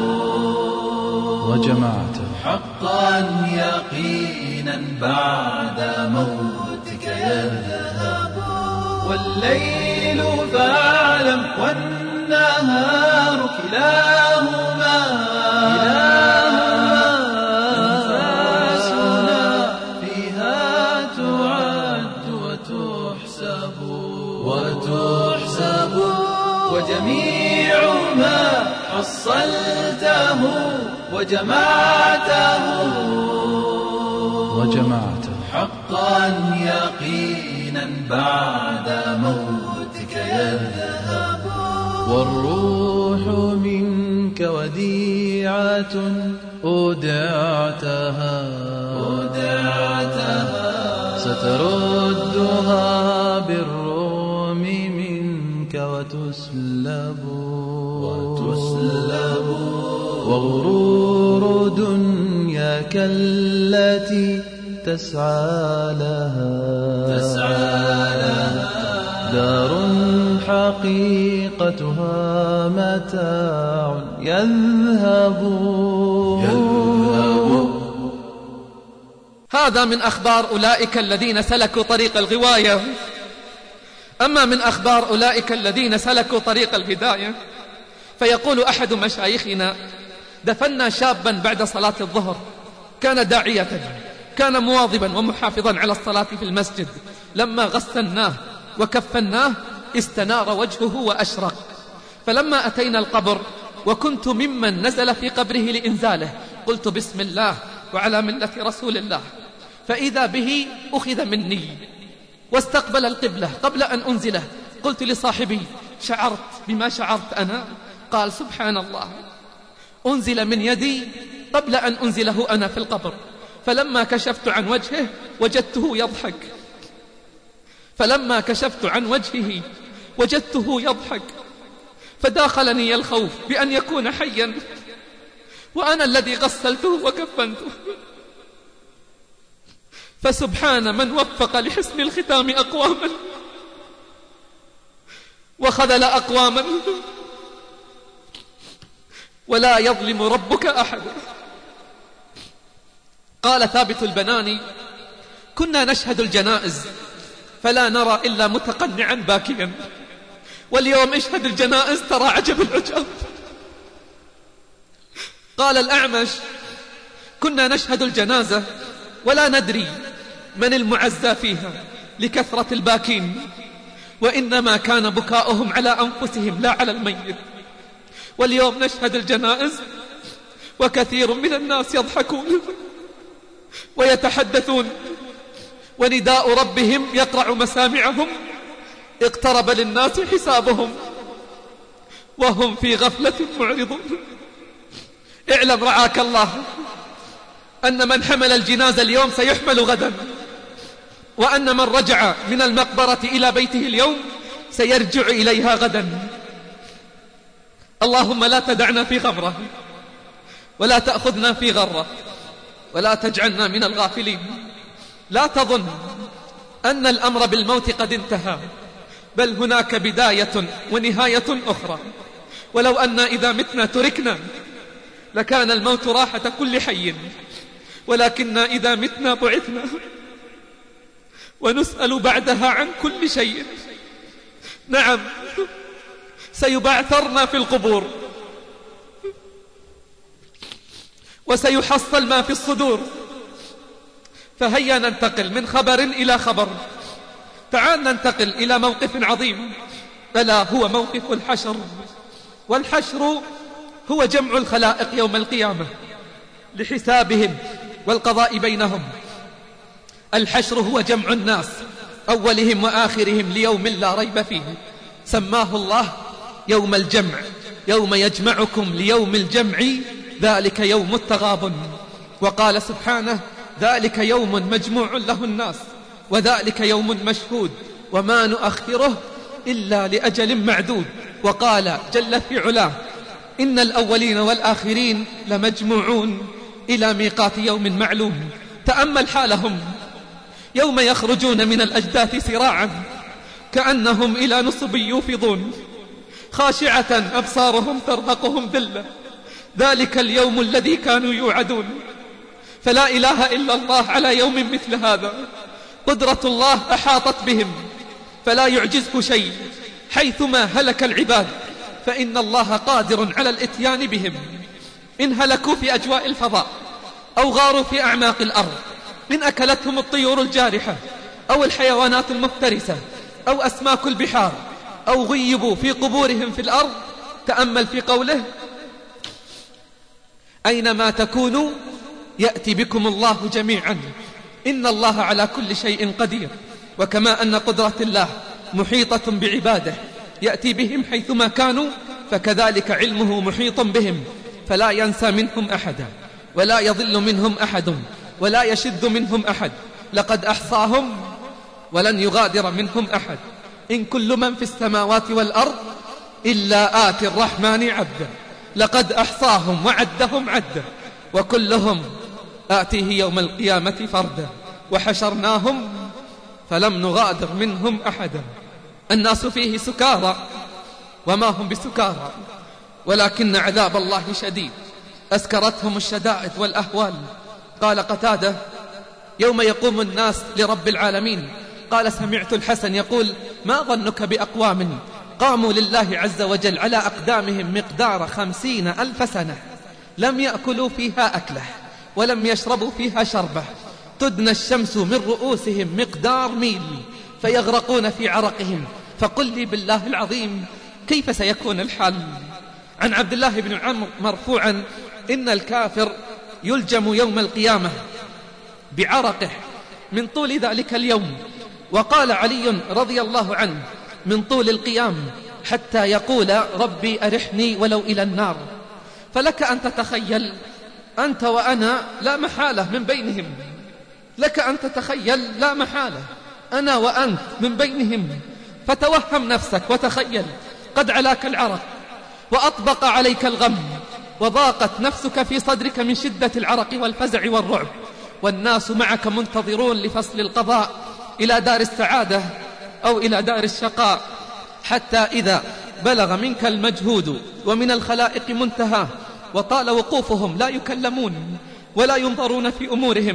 Speaker 3: وجمعته
Speaker 6: حقا يقينا بعد موتك يذهب والليل فاعلم والنهار كلاهما أنفاسنا فيها تعد وتحسب وتحسب وجميع ما حصلته وجمعته
Speaker 3: وجمعته
Speaker 6: حقا يقينا بعد موتك يذهب والروح منك وديعة أودعتها أودعتها ستردها بالروم منك وتسلب وتسلب وغرور دنياك التي تسعى لها تسعى لها دار حقيقتها متاع يذهب يذهب.
Speaker 4: هذا من أخبار أولئك الذين سلكوا طريق الغواية. أما من أخبار أولئك الذين سلكوا طريق الهداية فيقول أحد مشايخنا: دفنا شابا بعد صلاة الظهر، كان داعية، كان مواظبا ومحافظا على الصلاة في المسجد. لما غسلناه وكفناه استنار وجهه وأشرق. فلما أتينا القبر وكنت ممن نزل في قبره لإنزاله قلت: بسم الله وعلى ملة رسول الله. فإذا به أخذ مني واستقبل القبلة قبل أن أنزله. قلت لصاحبي: شعرت بما شعرت أنا؟ قال: سبحان الله، أنزل من يدي قبل أن أنزله أنا في القبر. فلما كشفت عن وجهه وجدته يضحك فلما كشفت عن وجهه وجدته يضحك فداخلني الخوف بأن يكون حيا وأنا الذي غسلته وكفنته. فسبحان من وفق لحسن الختام أقواما وخذل أقواما، ولا يظلم ربك أحدا. قال ثابت البناني: كنا نشهد الجنائز
Speaker 2: فلا نرى إلا متقنعا باكيا. واليوم اشهد الجنائز ترى عجب العجاب. قال الأعمش: كنا نشهد الجنازة ولا ندري من المعزى فيها لكثرة الباكين، وإنما كان بكاؤهم على أنفسهم لا على الميت. واليوم نشهد الجنائز وكثير من الناس يضحكون ويتحدثون، ونداء ربهم يقرع مسامعهم. اقترب للناس حسابهم وهم في غفلة معرضون. اعلم رعاك الله أن من حمل الجنازة اليوم سيحمل غدا، وأن من رجع من المقبرة إلى بيته اليوم سيرجع إليها غدا. اللهم لا تدعنا في غمرة، ولا تأخذنا في غرة، ولا تجعلنا من الغافلين. لا تظن أن الأمر بالموت قد انتهى، بل هناك بداية ونهاية أخرى. ولو أن إذا متنا تركنا لكان الموت راحة كل حي، ولكننا إذا متنا بعثنا ونسأل بعدها عن كل شيء. نعم، سيبعثرنا في القبور، وسيحصل ما في الصدور. فهيا ننتقل من خبر إلى خبر. تعال ننتقل إلى موقف عظيم، ألا هو موقف الحشر. والحشر هو جمع الخلائق يوم القيامة لحسابهم والقضاء بينهم. الحشر هو جمع الناس أولهم وآخرهم ليوم لا ريب فيه، سماه الله يوم الجمع، يوم يجمعكم ليوم الجمع ذلك يوم التغابن. وقال سبحانه: ذلك يوم مجموع له الناس، وذلك يوم مشهود، وما نؤخره إلا لأجل معدود. وقال جل في علاه: إن الأولين والآخرين لمجموعون إلى ميقات يوم معلوم. تأمل حالهم يوم يخرجون من الأجداث سراعا كأنهم إلى نصب يوفضون، خاشعة أبصارهم ترهقهم ذلة. ذلك اليوم الذي كانوا يوعدون. فلا إله إلا الله على يوم مثل هذا. قدرة الله أحاطت بهم فلا يعجزه شيء. حيثما هلك العباد فإن الله قادر على الإتيان بهم. إن هلكوا في أجواء الفضاء، أو غاروا في أعماق الأرض، إن أكلتهم الطيور الجارحة، أو الحيوانات المفترسة، أو أسماك البحار، أو غيبوا في قبورهم في الأرض. تأمل في قوله: أينما تكونوا يأتي بكم الله جميعا إن الله على كل شيء قدير. وكما أن قدرة الله محيطة بعباده يأتي بهم حيثما كانوا، فكذلك علمه محيط بهم فلا ينسى منهم أحدا، ولا يضل منهم أحد، ولا يشذ منهم أحد. لقد أحصاهم ولن يغادر منهم أحد. إن كل من في السماوات والأرض إلا آتي الرحمن عبدا. لقد أحصاهم وعدهم عدا، وكلهم آتيه يوم القيامة فردا. وحشرناهم فلم نغادر منهم أحدا. الناس فيه سكارى وما هم بسكارى، ولكن عذاب الله شديد، أسكرتهم الشدائد والأهوال. قال قتادة: يوم يقوم الناس لرب العالمين، قال سمعت الحسن يقول: ما ظنك بأقوام قاموا لله عز وجل على أقدامهم مقدار خمسين ألف سنة، لم يأكلوا فيها أكله ولم يشربوا فيها شربه، تدنى الشمس من رؤوسهم مقدار ميل فيغرقون في عرقهم، فقل لي بالله العظيم كيف سيكون الحال؟ عن عبد الله بن عمرو مرفوعا: إن الكافر يلجم يوم القيامة بعرقه من طول ذلك اليوم. وقال علي رضي الله عنه: من طول القيام حتى يقول ربي أرحني ولو إلى النار. فلك أن تتخيل أنت وأنا لا محالة من بينهم، لك أن تتخيل لا محالة أنا وأنت من بينهم. فتوهم نفسك وتخيل قد علاك العرق وأطبق عليك الغم وضاقت نفسك في صدرك من شدة العرق والفزع والرعب، والناس معك منتظرون لفصل القضاء إلى دار السعادة أو إلى دار الشقاء، حتى إذا بلغ منك المجهود ومن الخلائق منتهى وطال وقوفهم لا يكلمون ولا ينظرون في أمورهم،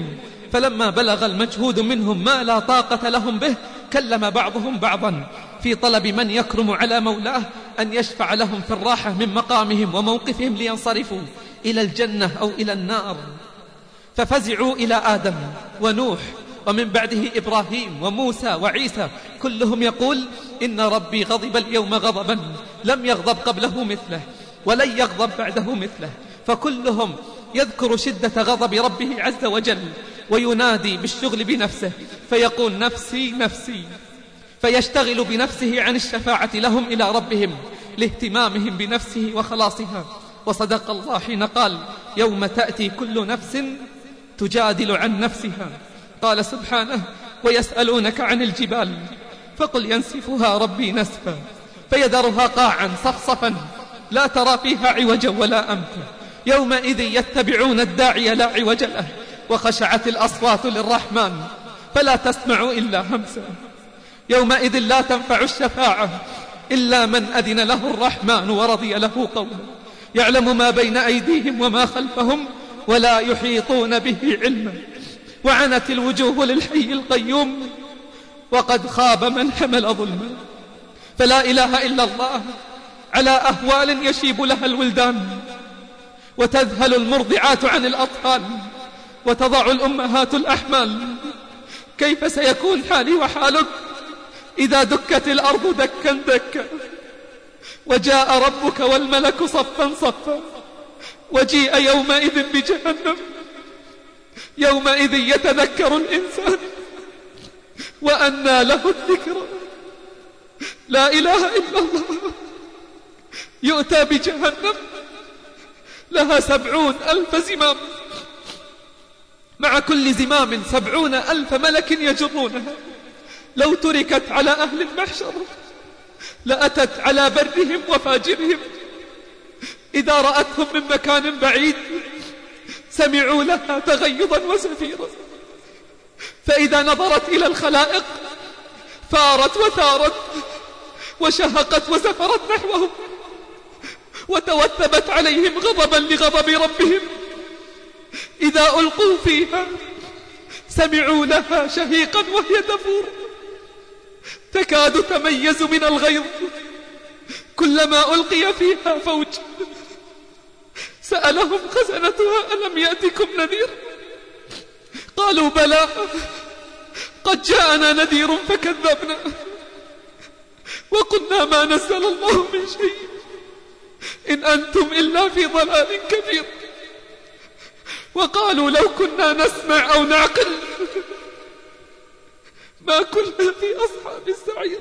Speaker 4: فلما بلغ المجهود منهم ما لا طاقة لهم به كلم بعضهم بعضا في طلب من يكرم على مولاه أن يشفع لهم في الراحة من مقامهم وموقفهم لينصرفوا إلى الجنة أو إلى النار. ففزعوا إلى آدم ونوح ومن بعده إبراهيم وموسى وعيسى، كلهم يقول إن ربي غضب اليوم غضبا لم يغضب قبله مثله ولن يغضب بعده مثله. فكلهم يذكر شدة غضب ربه عز وجل وينادي بالشغل بنفسه فيقول نفسي نفسي، فيشتغل بنفسه عن الشفاعة لهم إلى ربهم لاهتمامهم بنفسه وخلاصها. وصدق الله حين قال يوم تأتي كل نفس تجادل عن نفسها. قال سبحانه ويسألونك عن الجبال فقل ينسفها ربي نسفا فيذرها قاعا صفصفا لا ترى فيها عوجا ولا أمتا يومئذ يتبعون الداعي لا عوج له وخشعت الأصوات للرحمن فلا تسمع إلا همسا يومئذ لا تنفع الشفاعة إلا من أذن له الرحمن ورضي له قولا يعلم ما بين أيديهم وما خلفهم ولا يحيطون به علما وعنت الوجوه للحي القيوم وقد خاب من حمل ظلما. فلا إله إلا الله على أهوال يشيب لها الولدان وتذهل المرضعات عن الأطفال وتضع الأمهات الأحمال. كيف سيكون حالي وحالك إذا دكت الأرض دكا دكا وجاء ربك والملك صفا صفا وجيء يومئذ بجهنم يومئذ يتذكر الإنسان وأنى له الذكرى. لا إله إلا الله. يؤتى بجهنم لها سبعون ألف زمام مع كل زمام سبعون ألف ملك يجرونها. لو تركت على أهل المحشر لأتت على برهم وفاجرهم. إذا رأتهم من مكان بعيد سمعوا لها تغيظا وزفيرا، فإذا نظرت إلى الخلائق فارت وثارت وشهقت وزفرت نحوهم وتوثبت عليهم غضبا لغضب ربهم. إذا ألقوا فيها سمعوا لها شهيقا وهي تفور تكاد تميز من الغيظ. كلما ألقي فيها فوج سألهم خزنتها ألم يأتكم نذير قالوا بلى قد جاءنا نذير فكذبنا وقلنا ما نزل الله من شيء إن أنتم إلا في ضلال كبير. وقالوا لو كنا نسمع أو نعقل ما كنا في أصحاب السعير.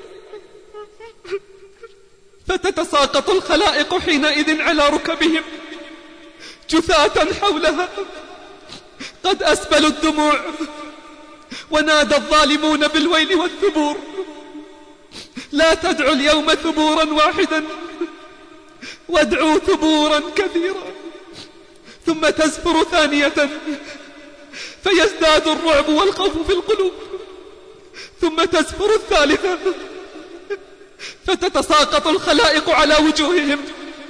Speaker 4: فتتساقط الخلائق حينئذ على ركبهم جثاة حولها قد أسبلوا الدموع ونادى الظالمون بالويل والثبور. لا تدعوا اليوم ثبورا واحدا وادعوا ثبورا كثيرا. ثم تزفر ثانية فيزداد الرعب والخوف في القلوب. ثم تزفر الثالثة فتتساقط الخلائق على وجوههم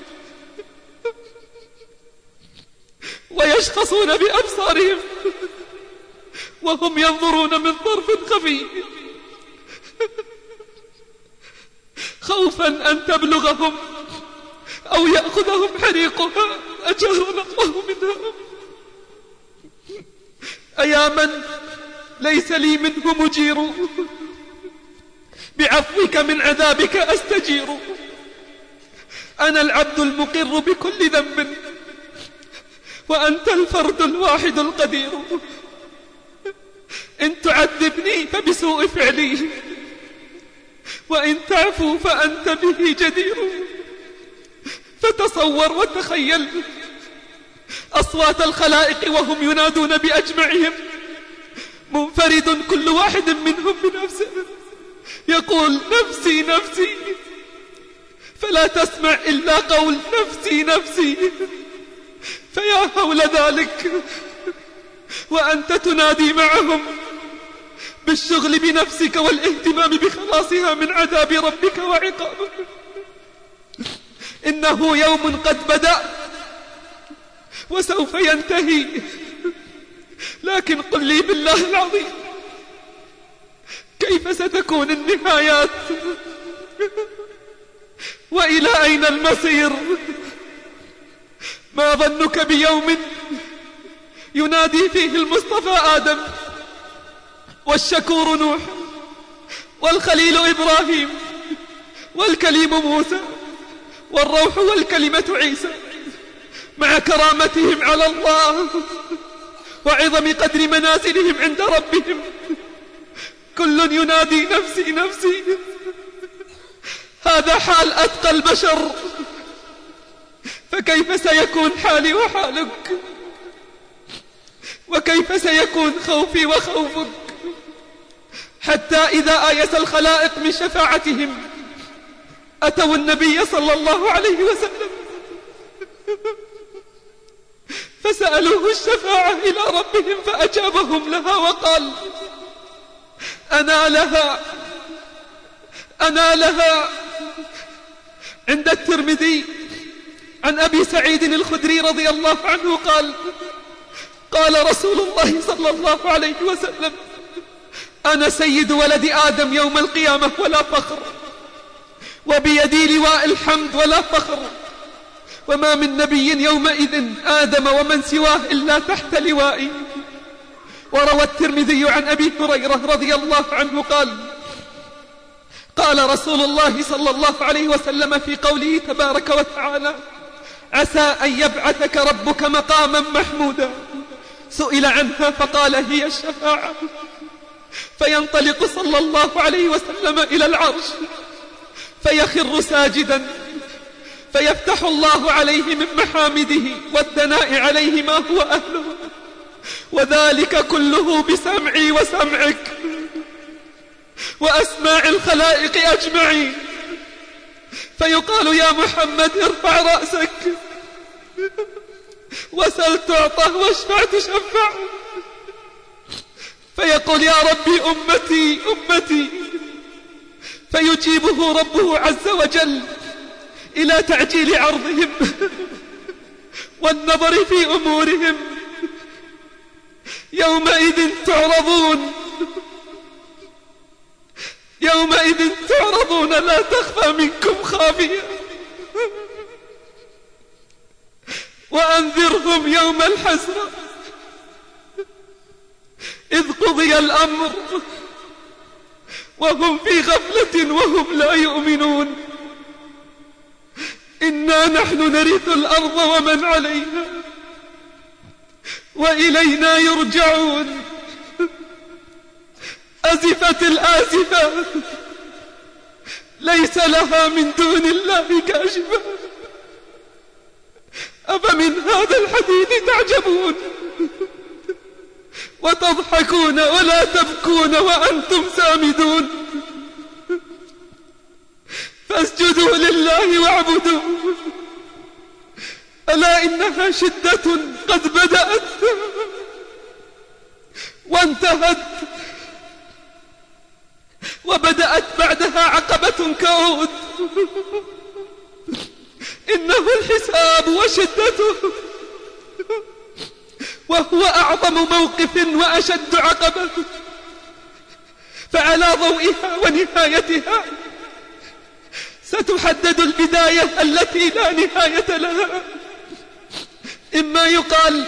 Speaker 4: ويشخصون بأبصارهم وهم ينظرون من طرف خفي خوفا أن تبلغهم أو يأخذهم حريقها أجارنا الله منها. أيا من ليس لي منه مجير بعفوك من عذابك أستجير. أنا العبد المقر بكل ذنب وأنت الفرد الواحد القدير. إن تعذبني فبسوء فعلي وإن تعفو فأنت به جدير. فتصور وتخيل أصوات الخلائق وهم ينادون بأجمعهم منفرد كل واحد منهم بنفسه يقول نفسي نفسي فلا تسمع إلا قول نفسي نفسي. فيا هول ذلك وأنت تنادي معهم بالشغل بنفسك والاهتمام بخلاصها من عذاب ربك وعقابه. إنه يوم قد بدأ وسوف ينتهي
Speaker 2: لكن قل لي بالله العظيم، كيف ستكون النهايات؟ وإلى أين المصير؟ ما ظنك بيوم ينادي فيه المصطفى آدم، والشكور نوح، والخليل إبراهيم، والكليم موسى، والروح والكلمة عيسى، مع كرامتهم على الله وعظم قدر منازلهم عند ربهم، كل ينادي نفسي نفسي. هذا حال أتقى البشر، فكيف سيكون حالي وحالك؟ وكيف سيكون خوفي وخوفك؟ حتى إذا آيس الخلائق من شفاعتهم أتوا النبي صلى الله عليه وسلم فسألوه الشفاعة إلى ربهم، فأجابهم لها وقال: أنا لها أنا لها. عند الترمذي عن أبي سعيد الخدري رضي الله عنه قال: قال رسول الله صلى الله عليه وسلم: أنا سيد ولد آدم يوم القيامة ولا فخر، وبيدي لواء الحمد ولا فخر، وما من نبي يومئذ آدم ومن سواه إلا تحت لوائي. وروى الترمذي عن أبي هريرة رضي الله عنه قال: قال رسول الله صلى الله عليه وسلم في قوله تبارك وتعالى: عسى أن يبعثك ربك مقاما محمودا. سئل عنها فقال: هي الشفاعة. فينطلق صلى الله عليه وسلم إلى العرش فيخر ساجدا، فيفتح الله عليه من محامده والثناء عليه ما هو أهله، وذلك كله بسمعي وسمعك وأسماع الخلائق أجمعين. فيقال: يا محمد ارفع رأسك وسل تعطى واشفع تشفع. فيقول: يا ربي أمتي أمتي. فيجيبه ربه عز وجل إلى تعجيل عرضهم والنظر في أمورهم. يومئذ تعرضون يومئذ تعرضون لا تخفى منكم خافية. وأنذرهم يوم الحسرة إذ قضي الأمر وهم في غفلة وهم لا يؤمنون. إنا نحن نرث الأرض ومن عليها وإلينا يرجعون. أزفت الآزفة ليس لها من دون الله كاشفة. أفمن هذا الحديث تعجبون وتضحكون ولا تبكون وأنتم سامدون. فاسجدوا لله واعبدوا، ألا إنها شدة قد بدأت وانتهت، وبدأت بعدها عقبة كعود. إنه الحساب وشدته، وهو أعظم موقف وأشد عقبة. فعلى ضوئها ونهايتها ستحدد البداية التي لا نهاية لها. إما يقال: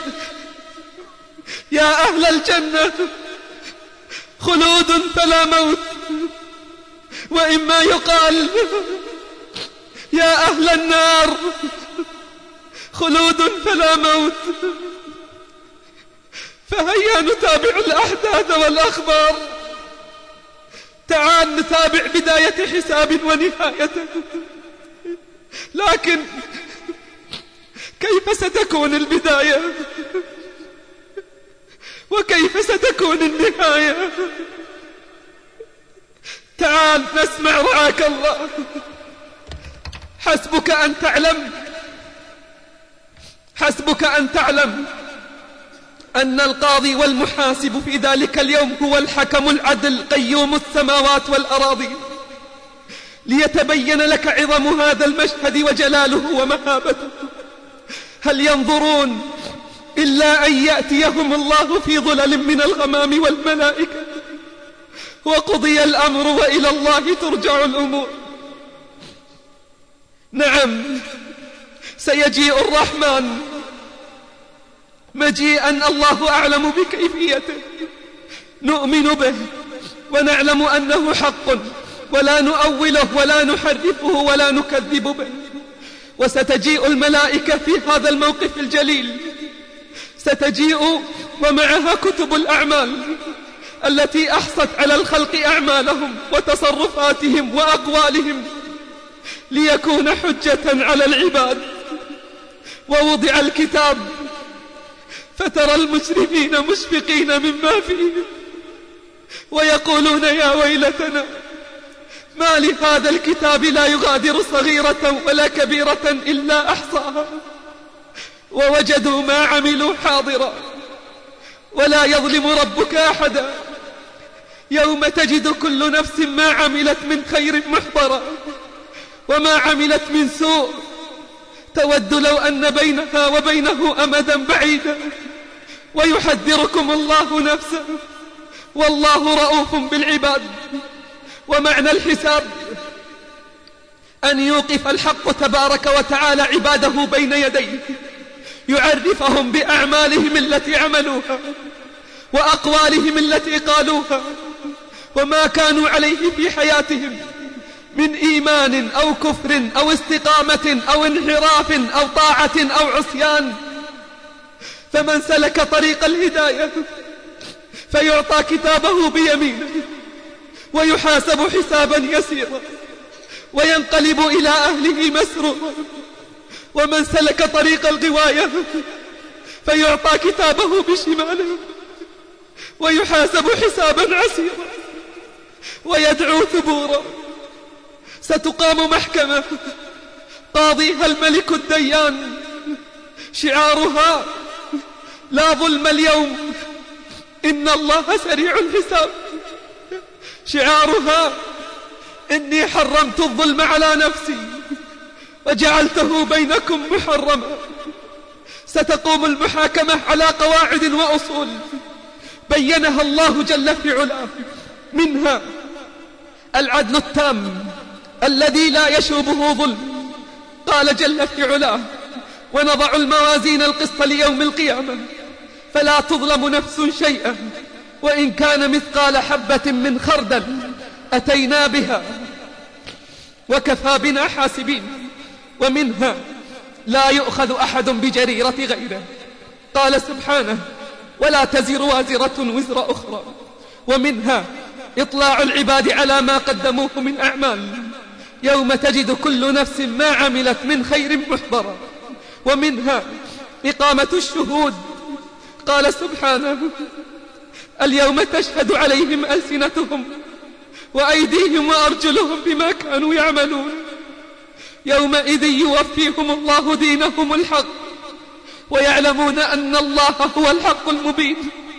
Speaker 2: يا أهل الجنة خلود فلا موت، وإما يقال: يا أهل النار خلود فلا موت. فهيا نتابع الأحداث والأخبار. تعال نتابع بداية حساب ونهايته. لكن كيف ستكون البداية؟ وكيف ستكون النهاية؟ تعال نسمع رعاك الله. حسبك أن تعلم حسبك أن تعلم أن القاضي والمحاسب في ذلك اليوم هو الحكم العدل قيوم السماوات والأراضي، ليتبين لك عظم هذا المشهد وجلاله ومهابته. هل ينظرون إلا أن يأتيهم الله في ظلل من الغمام والملائكة وقضي الأمر وإلى الله ترجع الأمور. نعم، سيجيء الرحمن مجيئا الله أعلم بكيفيته، نؤمن به ونعلم أنه حق ولا نؤوله ولا نحرفه ولا نكذب به. وستجيء الملائكة في هذا الموقف الجليل، ستجيء ومعها كتب الأعمال التي أحصت على الخلق أعمالهم وتصرفاتهم وأقوالهم ليكون حجة على العباد. ووضع الكتاب فترى المجرمين مشفقين مما فيه ويقولون يا ويلتنا ما لهذا الكتاب لا يغادر صغيرة ولا كبيرة إلا أحصاها ووجدوا ما عملوا حاضرا ولا يظلم ربك أحدا. يوم تجد كل نفس ما عملت من خير محضرا وما عملت من سوء تود لو أن بينها وبينه أمدا بعيدا ويحذركم الله نفسه والله رؤوف بالعباد. ومعنى الحساب أن يوقف الحق تبارك وتعالى عباده بين يديه، يعرفهم بأعمالهم التي عملوها وأقوالهم التي قالوها وما كانوا عليه في حياتهم من إيمان أو كفر أو استقامة أو انحراف أو طاعة أو عصيان. فمن سلك طريق الهداية فيعطى كتابه بيمينه ويحاسب حسابا يسيرا وينقلب إلى أهله مسرورا. ومن سلك طريق الغواية فيعطى كتابه بشماله ويحاسب حسابا عسيرا ويدعو ثبورا. ستقام محكمة قاضيها الملك الديان، شعارها لا ظلم اليوم إن الله سريع الحساب، شعارها إني حرمت الظلم على نفسي وجعلته بينكم محرما. ستقوم المحاكمة على قواعد وأصول بينها الله جل في علاه، منها العدل التام الذي لا يشوبه ظلم. قال جل في علاه ونضع الموازين القسط ليوم القيامة فلا تظلم نفس شيئا وإن كان مثقال حبة من خردل أتينا بها وكفى بنا حاسبين. ومنها لا يؤخذ أحد بجريرة غيره. قال سبحانه ولا تزر وازرة وزر أخرى. ومنها إطلاع العباد على ما قدموه من أعمال يوم تجد كل نفس ما عملت من خير محضرا. ومنها إقامة الشهود. قال سبحانه اليوم تشهد عليهم ألسنتهم وأيديهم وأرجلهم بما كانوا يعملون يومئذ يوفيهم الله دينهم الحق ويعلمون أن الله هو الحق المبين.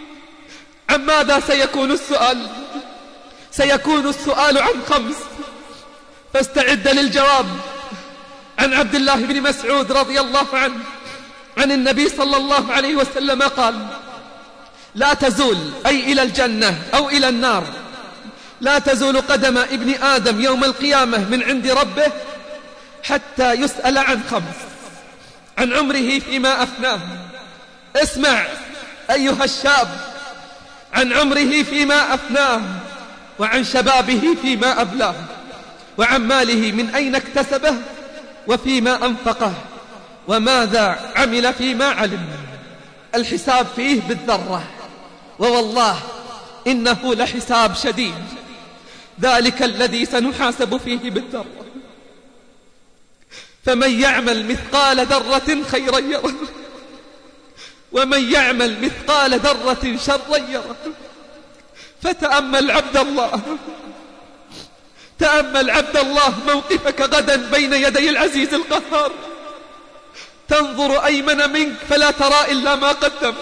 Speaker 2: عن ماذا سيكون السؤال؟ سيكون السؤال عن خمس، فاستعد للجواب. عن عبد الله بن مسعود رضي الله عنه عن النبي صلى الله عليه وسلم قال لا تزول، أي إلى الجنة أو إلى النار، لا تزول قدم ابن آدم يوم القيامة من عند ربه حتى يسأل عن خمس: عن عمره فيما أفناه، اسمع أيها الشاب، عن عمره فيما أفناه، وعن شبابه فيما أبلاه، وعن ماله من أين اكتسبه وفيما أنفقه، وماذا عمل فيما علم. الحساب فيه بالذرة، ووالله إنه لحساب شديد، ذلك الذي سنحاسب فيه بالذرة. فمن يعمل مثقال ذرة خيرا يره، ومن يعمل مثقال ذرة شرا يره. فتأمل عبد الله، تأمل عبد الله موقفك غدا بين يدي العزيز القهار. تنظر أيمن منك فلا ترى إلا ما قدمت،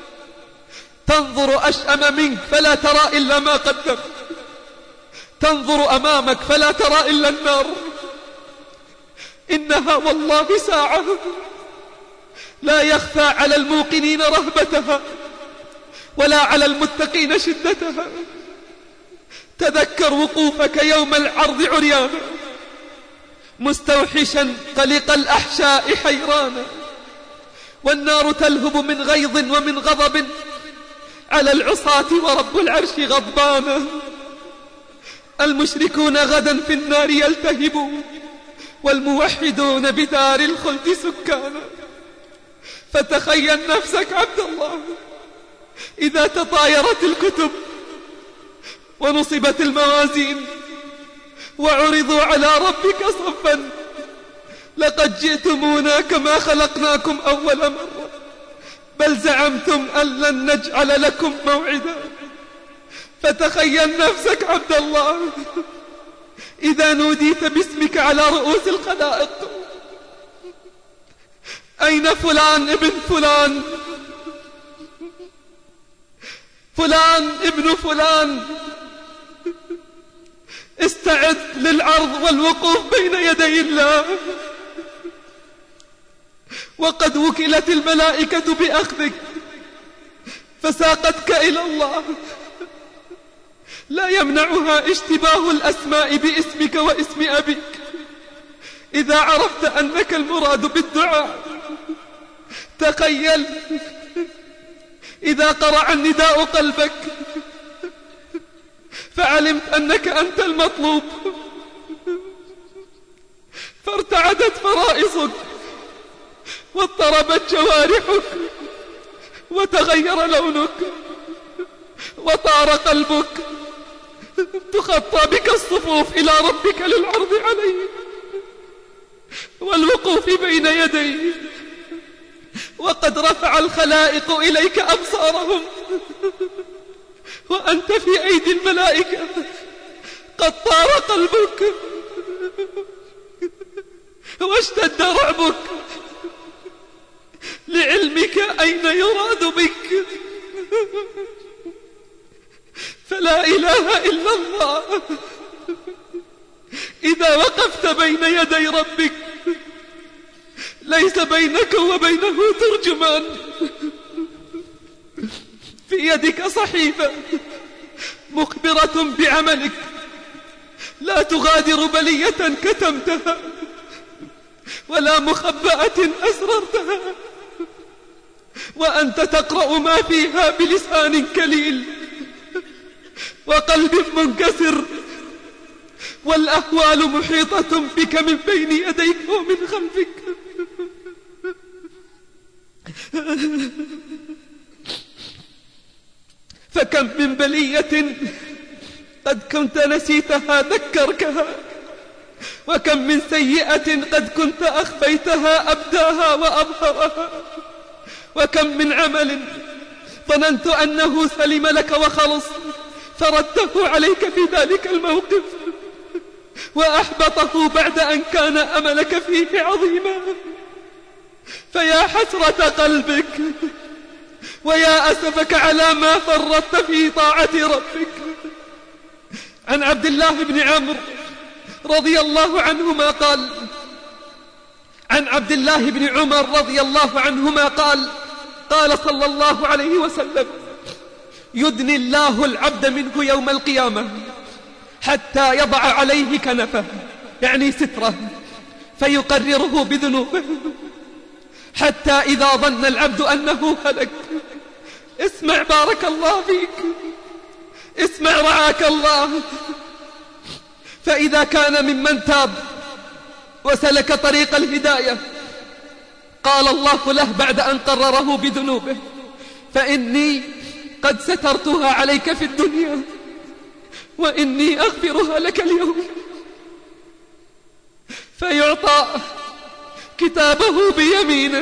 Speaker 2: تنظر أشأم منك فلا ترى إلا ما قدمت، تنظر أمامك فلا ترى إلا النار. إنها والله ساعة لا يخفى على الموقنين رهبتها ولا على المتقين شدتها. تذكر وقوفك يوم العرض عريانا مستوحشا قلق الأحشاء حيرانا، والنار تلهب من غيظ ومن غضب على العصاة ورب العرش غضبانا. المشركون غدا في النار يلتهبون والموحدون بدار الخلد سكانا. فتخيل نفسك عبد الله إذا تطايرت الكتب ونصبت الموازين وعرضوا على ربك صفا، لقد جئتمونا كما خلقناكم أول مرة، بل زعمتم أن لن نجعل لكم موعدا. فتخيل نفسك عبد الله إذا نوديت باسمك على رؤوس الخلائق: أين فلان ابن فلان، فلان ابن فلان؟ استعد للعرض والوقوف بين يدي الله، وقد وكلت الملائكة بأخذك فساقتك إلى الله. لا يمنعها اشتباه الأسماء باسمك واسم أبيك إذا عرفت أنك المراد بالدعاء. تخيل إذا قرع النداء قلبك فعلمت أنك أنت المطلوب، فارتعدت فرائصك واضطربت جوارحك وتغير لونك وطار قلبك. تخطى بك الصفوف إلى ربك للعرض عليه والوقوف بين يديه، وقد رفع الخلائق إليك أبصارهم وأنت في أيدي الملائكة. قد طار قلبك واشتد رعبك لعلمك أين يراد بك. فلا إله إلا الله إذا وقفت بين يدي ربك ليس بينك وبينه ترجمان. في يدك صحيفة مخبرة بعملك لا تغادر بلية كتمتها ولا مخبأة أسررتها، وأنت تقرأ ما فيها بلسان كليل وقلب منكسر، والأهوال محيطة بك من بين يديك ومن خلفك. فكم من بلية قد كنت نسيتها ذكركها، وكم من سيئة قد كنت أخفيتها أبداها وأظهرها، وكم من عمل ظننت أنه سلم لك وخلص فردته عليك في ذلك الموقف وأحبطه بعد أن كان أملك فيه عظيما. فيا حسرة قلبك ويا أسفك على ما فرطت في طاعة ربك. عن عبد الله بن عمرو رضي الله عنهما قال عن عبد الله بن عمر رضي الله عنهما قال قال صلى الله عليه وسلم: يدني الله العبد منه يوم القيامة حتى يضع عليه كنفه، يعني ستره، فيقرره بذنوبه، حتى إذا ظن العبد أنه هلك. اسمع بارك الله فيك، اسمع رعاك الله. فإذا كان ممن تاب وسلك طريق الهداية قال الله له بعد أن قرره بذنوبه: فإني قد سترتها عليك في الدنيا وإني أغفرها لك اليوم. فيعطى كتابه بيمينه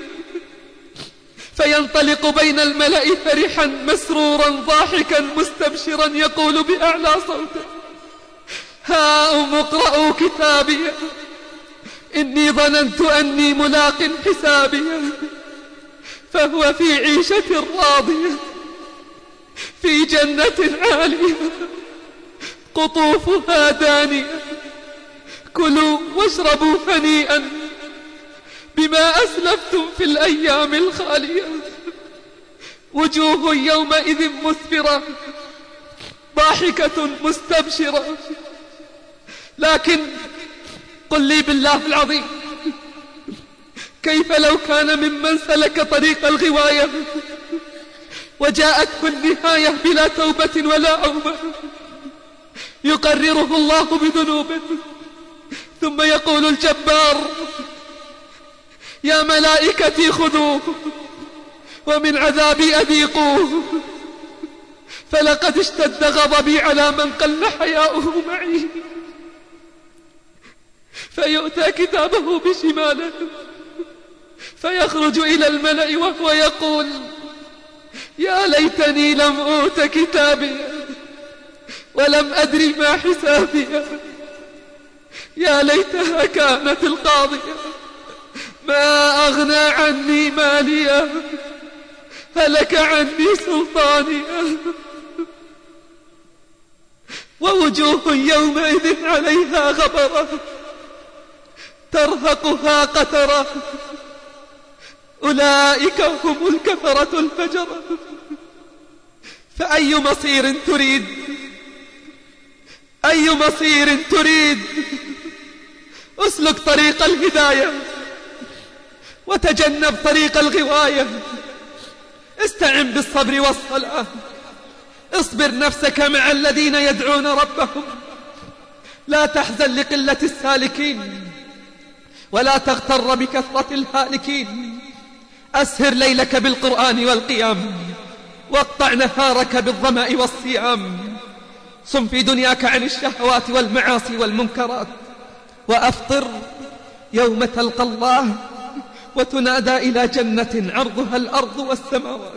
Speaker 2: فينطلق بين الملأ فرحا مسرورا ضاحكا مستبشرا يقول بأعلى صوته: هاؤم اقرءوا كتابي إني ظننت أني ملاق حسابي. فهو في عيشة راضية في جنة عالية قطوفها دانية، كلوا واشربوا هنيئا بما أسلفتم في الآخرة الأيام الخالية. وجوه يومئذ مسفرة ضاحكة مستبشرة. لكن قل لي بالله العظيم، كيف لو كان ممن سلك طريق الغواية وجاءته النهاية بلا توبة ولا أوبة، يقرره الله بذنوبه ثم يقول الجبار: يا ملائكتي خذوه ومن عذابي أذيقوه، فلقد اشتد غضبي على من قل حياؤه معي. فيؤتى كتابه بشماله فيخرج إلى الملأ وهو يقول: يا ليتني لم أوت كتابي ولم أدري ما حسابي، يا ليتها كانت القاضية ما أغنى عني مالية، هلك عني سلطانية. ووجوه يومئذ عليها غبرة ترهقها قترة، أولئك هم الكفرة الفجرة. فأي مصير تريد؟ أي مصير تريد؟ اسلك طريق الهداية وتجنب طريق الغواية. استعن بالصبر والصلاة، اصبر نفسك مع الذين يدعون ربهم، لا تحزن لقلة السالكين ولا تغتر بكثرة الهالكين. أسهر ليلك بالقرآن والقيام، واقطع نهارك بالظمأ والصيام. صم في دنياك عن الشهوات والمعاصي والمنكرات، وأفطر يوم تلقى الله وتنادى إلى جنة عرضها الأرض والسماوات.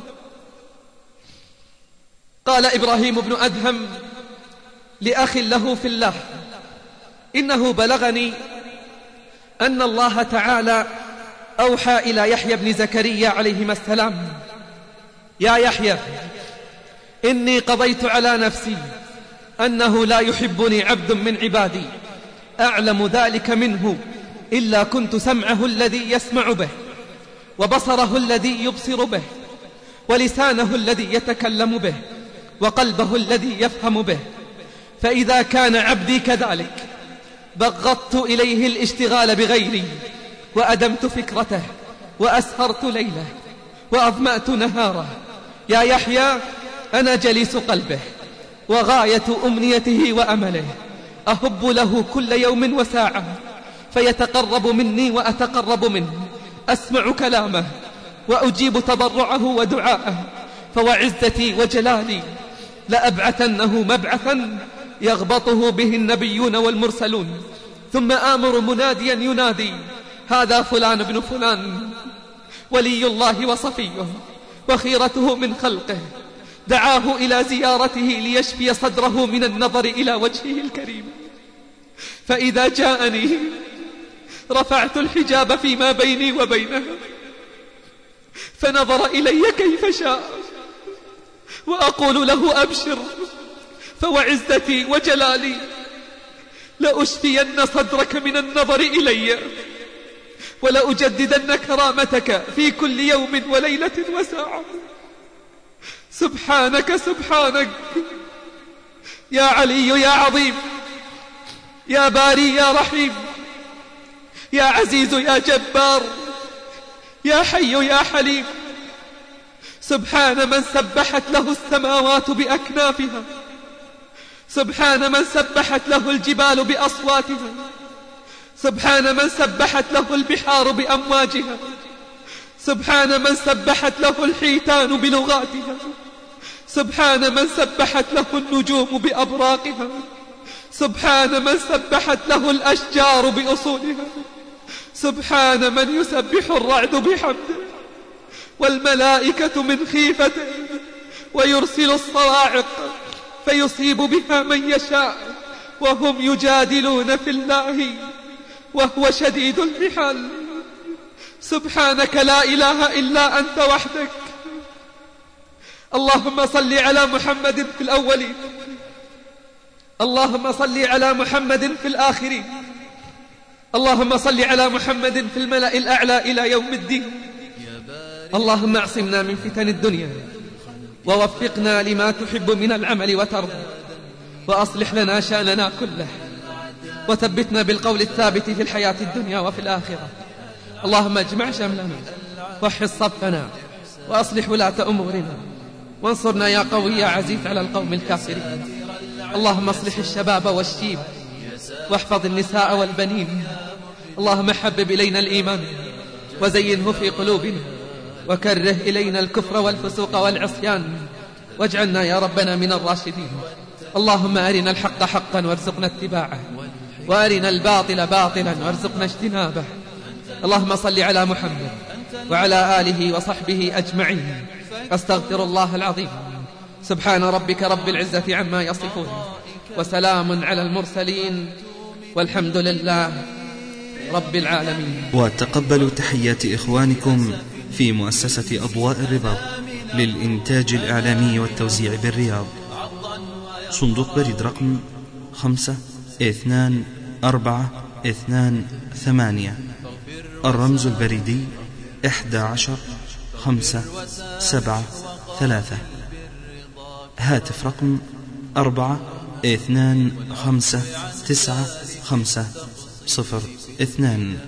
Speaker 2: قال إبراهيم بن أدهم لأخ له في الله: إنه بلغني أن الله تعالى أوحى إلى يحيى بن زكريا عليهما السلام: يا يحيى، إني قضيت على نفسي أنه لا يحبني عبد من عبادي أعلم ذلك منه إلا كنت سمعه الذي يسمع به، وبصره الذي يبصر به، ولسانه الذي يتكلم به، وقلبه الذي يفهم به. فإذا كان عبدي كذلك بغضت إليه الاشتغال بغيري، وأدمت فكرته، وأسهرت ليله، وأظمأت نهاره. يا يحيى، أنا جليس قلبه وغاية أمنيته وأمله، أهب له كل يوم وساعة فيتقرب مني وأتقرب منه، أسمع كلامه وأجيب تضرعه ودعاءه. فوعزتي وجلالي لأبعثنه مبعثا يغبطه به النبيون والمرسلون، ثم آمر مناديا ينادي: هذا فلان بن فلان ولي الله وصفيه وخيرته من خلقه، دعاه إلى زيارته ليشفي صدره من النظر إلى وجهه الكريم. فإذا جاءني رفعت الحجاب فيما بيني وبينه، فنظر إلي كيف شاء، وأقول له: أبشر، فوعزتي وجلالي لأشفين صدرك من النظر إلي، ولأجددن كرامتك في كل يوم وليلة وساعة. سبحانك سبحانك يا علي يا عظيم، يا باري يا رحيم، يا عزيز يا جبار، يا حي يا حليم. سبحان من سبحت له السماوات بأكنافها، سبحان من سبحت له الجبال بأصواتها، سبحان من سبحت له البحار بأمواجها، سبحان من سبحت له الحيتان بلغاتها، سبحان من سبحت له النجوم بأبراقها، سبحان من سبحت له الأشجار بأصولها، سبحان من يسبح الرعد بحمده والملائكة من خيفته، ويرسل الصواعق فيصيب بها من يشاء، وهم يجادلون في الله وهو شديد المحال. سبحانك لا إله إلا أنت وحدك. اللهم صل على محمد في الأولين، اللهم صل على محمد في الآخرين، اللهم صل على محمد في الملأ الأعلى إلى يوم الدين.
Speaker 4: اللهم اعصمنا من فتن الدنيا ووفقنا لما تحب من العمل وترضى، وأصلح لنا شأننا كله، وثبتنا بالقول الثابت في الحياة الدنيا وفي الآخرة. اللهم اجمع شملنا وحص صفنا وأصلح ولاة أمورنا، وانصرنا يا قوي يا عزيز على القوم الكافرين. اللهم اصلح الشباب والشيب، واحفظ النساء والبنين. اللهم حبب إلينا الإيمان وزينه في قلوبنا، وكره إلينا الكفر والفسوق والعصيان، واجعلنا يا ربنا من الراشدين. اللهم أرنا الحق حقا وارزقنا اتباعه، وأرنا الباطل باطلا وارزقنا اجتنابه. اللهم صل على محمد وعلى آله وصحبه أجمعين. أستغفر الله العظيم. سبحان ربك رب العزة عما يصفون، وسلام على المرسلين، والحمد لله رب العالمين.
Speaker 8: وتقبلوا تحيات إخوانكم في مؤسسة أضواء الرباط للإنتاج الإعلامي والتوزيع بالرياض. صندوق بريد رقم خمسة اثنان أربعة اثنان ثمانية، الرمز البريدي إحدى عشر خمسة سبعة ثلاثة، هاتف رقم أربعة اثنان خمسة تسعة خمسة صفر اثنان،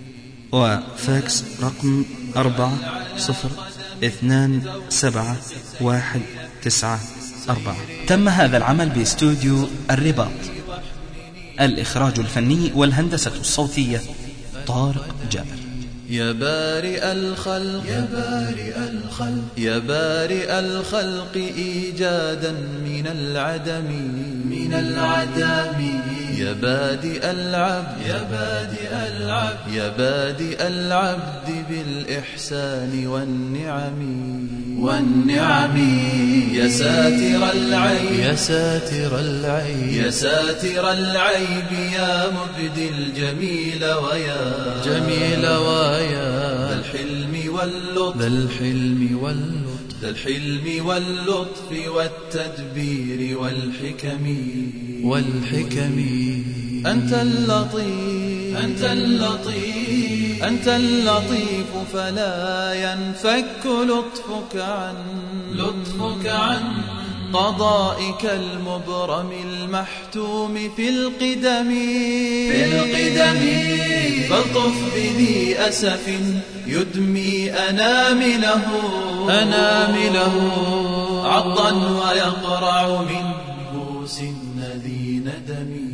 Speaker 8: وفاكس رقم أربعة صفر اثنان سبعة واحد تسعة أربعة.
Speaker 9: تم هذا العمل باستوديو الرباط. الإخراج الفني والهندسة الصوتية طارق جابر.
Speaker 6: يا بارئ الخلق يا بارئ الخلق يا بارئ الخلق إيجادا من العدم من العدم يا بادئ العبد يا بادئ العبد يا بادئ العبد بالإحسان والنعم والنعم يا ساتر العيب يا ساتر العيب يا ساتر العيب يا مبدي الجميل ويا جميل ويا ذا الحلم واللطف ذا الحلم واللطف ذا الحلم واللطف والتدبير والحكم والحكم أنت اللطيف أنت اللطيف أنت اللطيف فلا ينفك لطفك عن لطفك عن قضائك المبرم المحتوم في القدم في القدم فالطف بذي أسف يدمي أنامله أنامله عضا ويقرع من بوس ذي ندم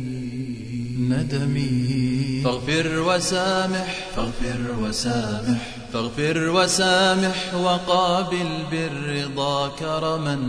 Speaker 6: ندمي فاغفر وسامح فاغفر وسامح فاغفر وسامح وقابل بالرضا كرما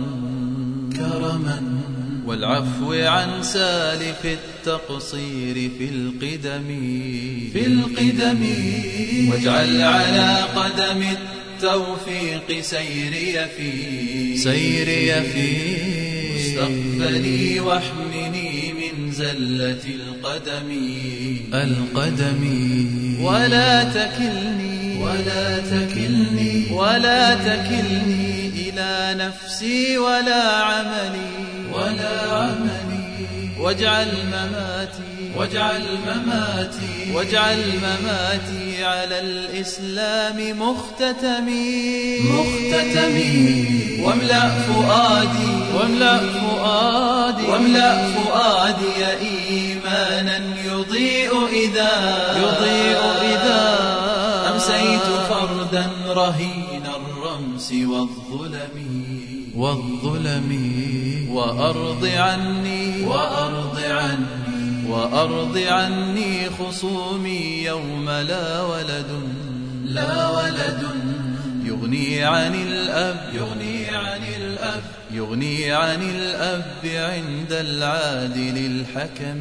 Speaker 6: كرما والعفو عن سالف التقصير في القدم في القدم واجعل على قدم التوفيق سيري في سيري في مستقبلي واحمني من زلة القدم القدم ولا تكلني ولا تكلني ولا تكلني إلى نفسي ولا عملي ولا عملي واجعل مماتي واجعل مماتي واجعل مماتي على الإسلام مختتمي مختتمي واملأ فؤادي واملأ فؤادي واملأ فؤادي إيمانا يضيء إذا يضيء إذا أمسيت فردا رهين الرمس والظلم والظلم وأرض عني وأرض عني وأرض عني خصومي يوم لا ولد لا ولد يغني عن الأب يغني عن الأب يغني عن الأب عند العادل الحكم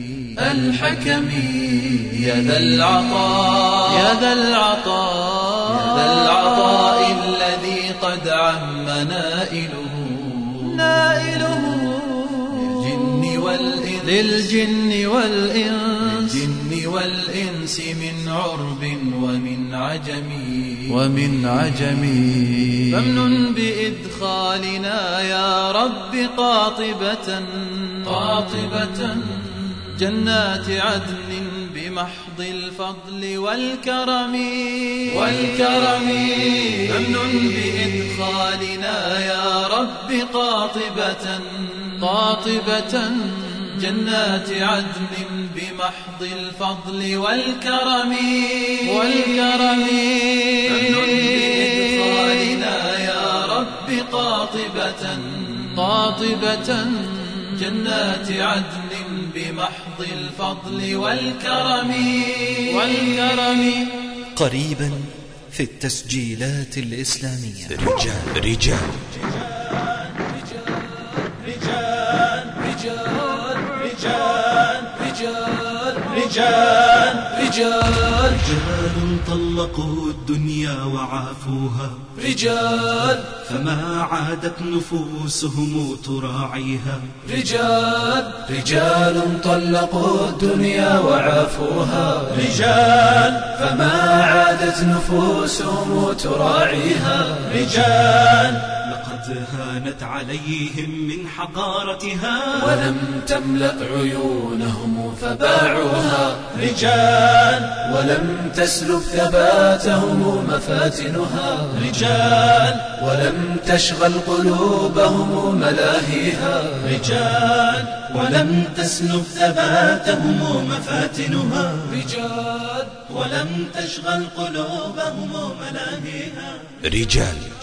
Speaker 6: الحكم يا ذا العطاء يا ذا العطاء يا ذا العطاء الذي قد عم نائله نائله للجن والإنس للجن والإنس للجن والإنس من عرب ومن عجم ومن عجم فامنن بإدخالنا يا رب قاطبة قاطبة جنات عدن بمحض الفضل والكرم والكرم أمن بإدخالنا يا رب قاطبة قاطبة جنات عدن بمحض الفضل والكرم والكرم أمن بإدخالنا يا رب قاطبة قاطبة جنات عدن بمحض الفضل والكرم والكرم.
Speaker 8: قريبا في التسجيلات الإسلامية رجال رجال
Speaker 10: رجال رجال رجال طلقوا الدنيا وعافوها رجال فما عادت نفوسهم تراعيها رجال رجال طلقوا الدنيا وعافوها رجال فما عادت نفوسهم تراعيها رجال هانت عليهم من حقارتها ولم تملأ عيونهم فباعوها رجال ولم تسلب ثباتهم مفاتنها رجال ولم تشغل قلوبهم ملاهيها رجال ولم تسلب ثباتهم مفاتنها رجال ولم تشغل قلوبهم ملاهيها
Speaker 8: رجال